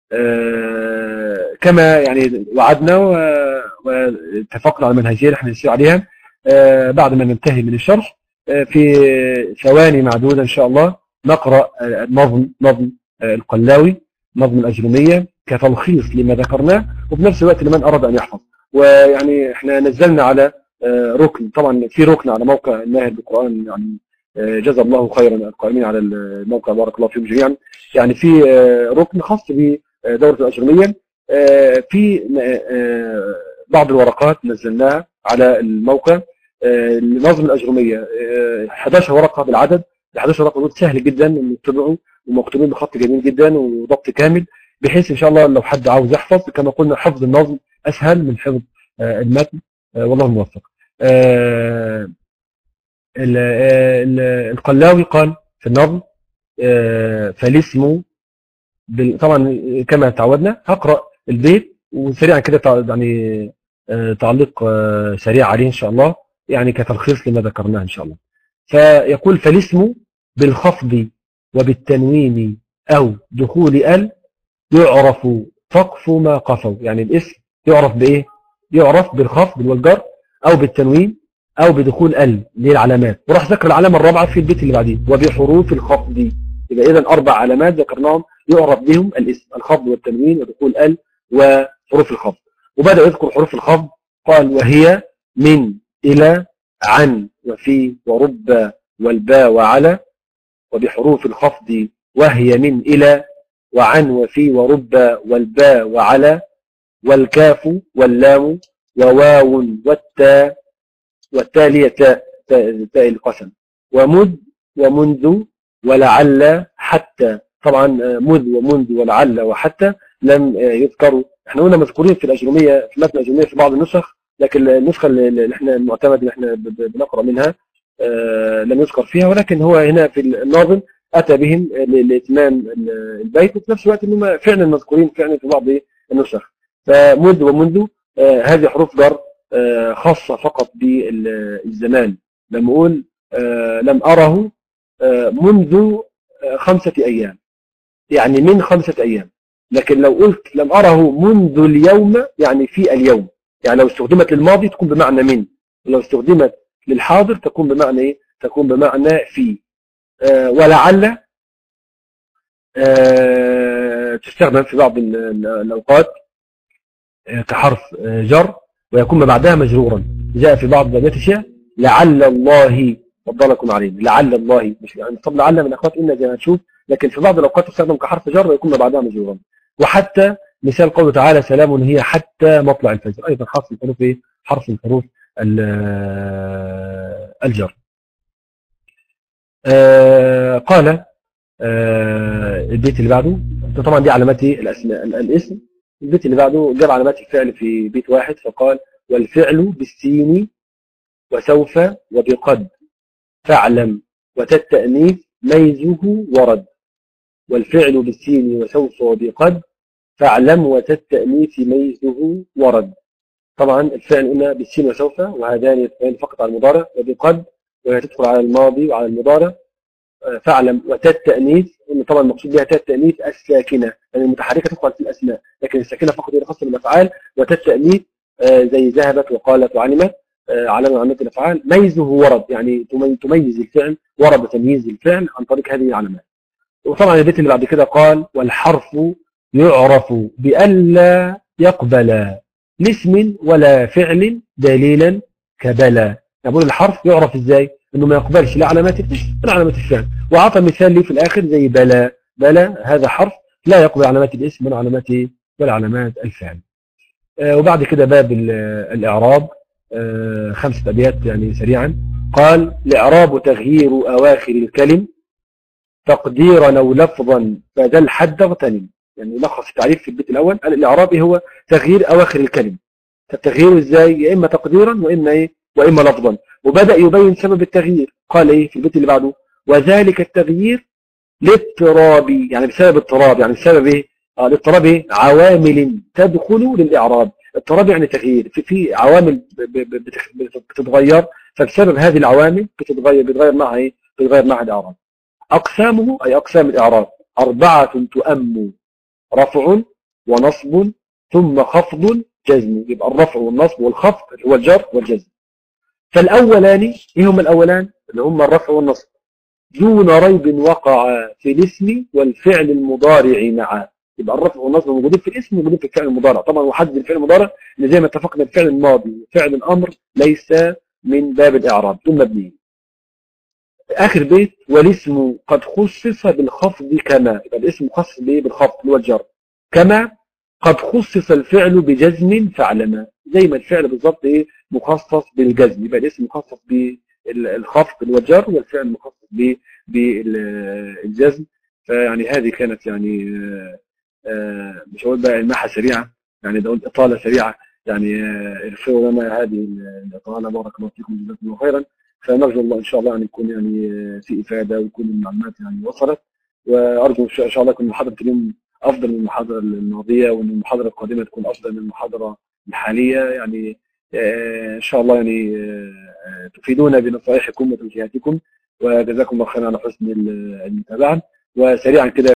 كما يعني وعدنا واتفقنا على المنهجيه اللي احنا نسير عليها بعد ما ننتهي من الشرح في ثواني معدوده ان شاء الله نقرا نظم القلاوي، نظم الأجرمية، كتلخيص لما ذكرناه، وفي نفس الوقت لمن أراد أن يحفظ. ويعني احنا نزلنا على ركن، طبعا في ركن على موقع الناهل بالقرآن، يعني جزا الله خيرا القائمين على الموقع، بارك الله فيهم جميعا. يعني في ركن خاص بدورة الأجرمية، في بعض الورقات نزلناها على الموقع لنظم الأجرمية، 11 ورقة بالعدد. ال 11 ورقة دول سهل جدا ان يتبعوا، ومكتوبين بخط جميل جدا وضبط كامل، بحيث ان شاء الله لو حد عاوز يحفظ، كما قلنا حفظ النظم اسهل من حفظ المتن، والله الموفق. القلاوي قال في النظم فالاسم طبعا كما تعودنا هقرا البيت وسريعا كده يعني تعليق سريع عليه ان شاء الله، يعني كتلخيص لما ذكرناه ان شاء الله. فيقول فالاسم بالخفض وبالتنوين أو دخول ال يعرف سقف ما قفوا. يعني الاسم يعرف بإيه؟ يعرف بالخفض والجر، أو بالتنوين، أو بدخول ال اللي هي العلامات. وراح ذكر العلامة الرابعة في البيت اللي بعديه، وبحروف الخفض. يبقى إذن 4 علامات ذكرناهم يعرف بهم الاسم: الخفض والتنوين ودخول ال وحروف الخفض. وبدأ يذكر حروف الخفض، قال وهي من، إلى، عن، وفي، ورب، والباء، وعلى. وبحروف الخفض وهي من، إلى، وعن، وفي، ورب، والباء، وعلى، والكاف، واللام، وواو، والتاء، والتالية تاء القسم، ومذ، ومنذ، ولعل، حتى. طبعا مذ ومنذ ولعل وحتى لم يذكروا. احنا قلنا مذكورين في الأجرمية، في متن الأجرمية في بعض النسخ، لكن النسخة اللي احنا المعتمد اللي احنا بنقرأ منها لم يذكر فيها، ولكن هو هنا في الناظم أتى بهم لإتمام البيت، وفي نفس الوقت انهم فعلا مذكورين فعلا في بعض النسخ. فمذ ومنذ هذه حروف جر خاصة فقط بالزمان. لما أقول لم أره منذ 5 أيام، يعني من 5 أيام. لكن لو قلت لم أره منذ اليوم يعني في اليوم، يعني لو استخدمت للماضي تكون بمعنى من، ولو استخدمت للحاضر تكون بمعنى إيه؟ تكون بمعنى في. ولعل تستخدم في بعض الأوقات كحرف جر، ويكون ما بعدها مجرورا. جاء في بعض بابات الشعر لعل الله فضلكم علينا، لعل الله، مش يعني طب لعل من اخوات ان زي ما هنشوف، لكن في بعض الاوقات تستخدم كحرف جر ويكون ما بعدها مجرورا. وحتى مثال قوله تعالى سلام هي حتى مطلع الفجر، ايضا حرف من حروف ايه؟ حرف من حروف الجر. قال البيت اللي بعده طبعا دي علامات الاسماء الاسم. البيت اللي بعده جاب علامات الفعل في بيت واحد، فقال والفعل بالسين وسوف وبقد فاعلم وتالتأنيث ميزه ورد. والفعل بالسين وسوف وبقد فاعلم وتالتأنيث ميزه ورد. طبعا الفعل قلنا بالسين وسوف، وهذان يتبين فقط على المضارع، وبقد وهي تدخل على الماضي وعلى المضارع. فاعلم وتالتأنيث طبعا المقصود بها تالتأنيث الساكنة، يعني المتحركة تدخل في الأسماء، لكن الساكنة فقط هي خاصة بالأفعال. وتالتأنيث زي ذهبت وقالت وعلمت علامة من علامات الأفعال. ميزه ورد يعني تميز الفعل، ورد تمييز الفعل عن طريق هذه العلامات. وطبعا البيت اللي بعد كده قال والحرف يعرف بألا يقبل لاسم ولا فعل دليلا كبلا. نقول الحرف يعرف ازاي؟ انه ما يقبلش لا علامات الاسم ولا علامات الفعل، وعطى مثال لي في الاخر زي بلا. بلا هذا حرف لا يقبل علامات الاسم ولا علامات الفعل. وبعد كده باب الاعراب 5 ابيات يعني سريعا. قال الاعراب تغيير اواخر الكلم تقديرا او لفظا فذا الحد اغتنم. يعني لخص التعريف في البيت الاول، قال الاعراب هو تغيير اواخر الكلم. التغيير ازاي؟ يا اما تقديرا واما ايه؟ واما لفظا. وبدا يبين سبب التغيير، قال ايه في البيت اللي بعده؟ وذلك التغيير لاضطراب، يعني بسبب اضطراب، يعني بسبب ايه؟ الاضطراب ايه؟ عوامل تدخل للاعراب. اضطراب يعني تغيير، في عوامل بتتغير، فبسبب هذه العوامل بتتغير معها ايه؟ بتتغير معها الاعراب. اقسامه اي اقسام الاعراب 4 تؤم رفع ونصب ثم خفض جزم. يبقى الرفع والنصب والخفض هو الجر والجزم. فالاولان ايه هم الاولان؟ اللي هم الرفع والنصب دون ريب وقع في الاسم والفعل المضارع معا. يبقى الرفع والنصب موجودين في الاسم وموجودين في الفعل المضارع. طبعا وحدد الفعل المضارع اللي زي ما اتفقنا الفعل الماضي وفعل الامر ليس من باب الاعراب، ثم مبنيين. اخر بيت والاسم قد خصص بالخفض كما. يبقى الاسم مخصص بايه؟ بالخفض اللي هو الجر. كما قد خصص الفعل بجزم فاعلما، زي ما الفعل بالظبط ايه؟ مخصص بالجزم. يبقى الاسم مخصص بالخفض اللي هو الجر، والفعل مخصص بالجزم. فيعني هذه كانت يعني مش هقول بقى الماحة سريعة، يعني ده قلت إطالة سريعة، يعني اغفروا لنا هذه الإطالة. بارك الله فيكم جزاكم الله خيرا. فنرجو الله إن شاء الله أن يكون يعني في إفادة ويكون المعلومات يعني وصلت، وأرجو إن شاء الله يكون محاضرة اليوم أفضل من المحاضرة الماضية، وأن المحاضرة القادمة تكون أفضل من المحاضرة الحالية. يعني إن شاء الله يعني تفيدونا بنصائحكم وتوجيهاتكم، وجزاكم الله خيرا على حسن المتابعة. وسريعا كده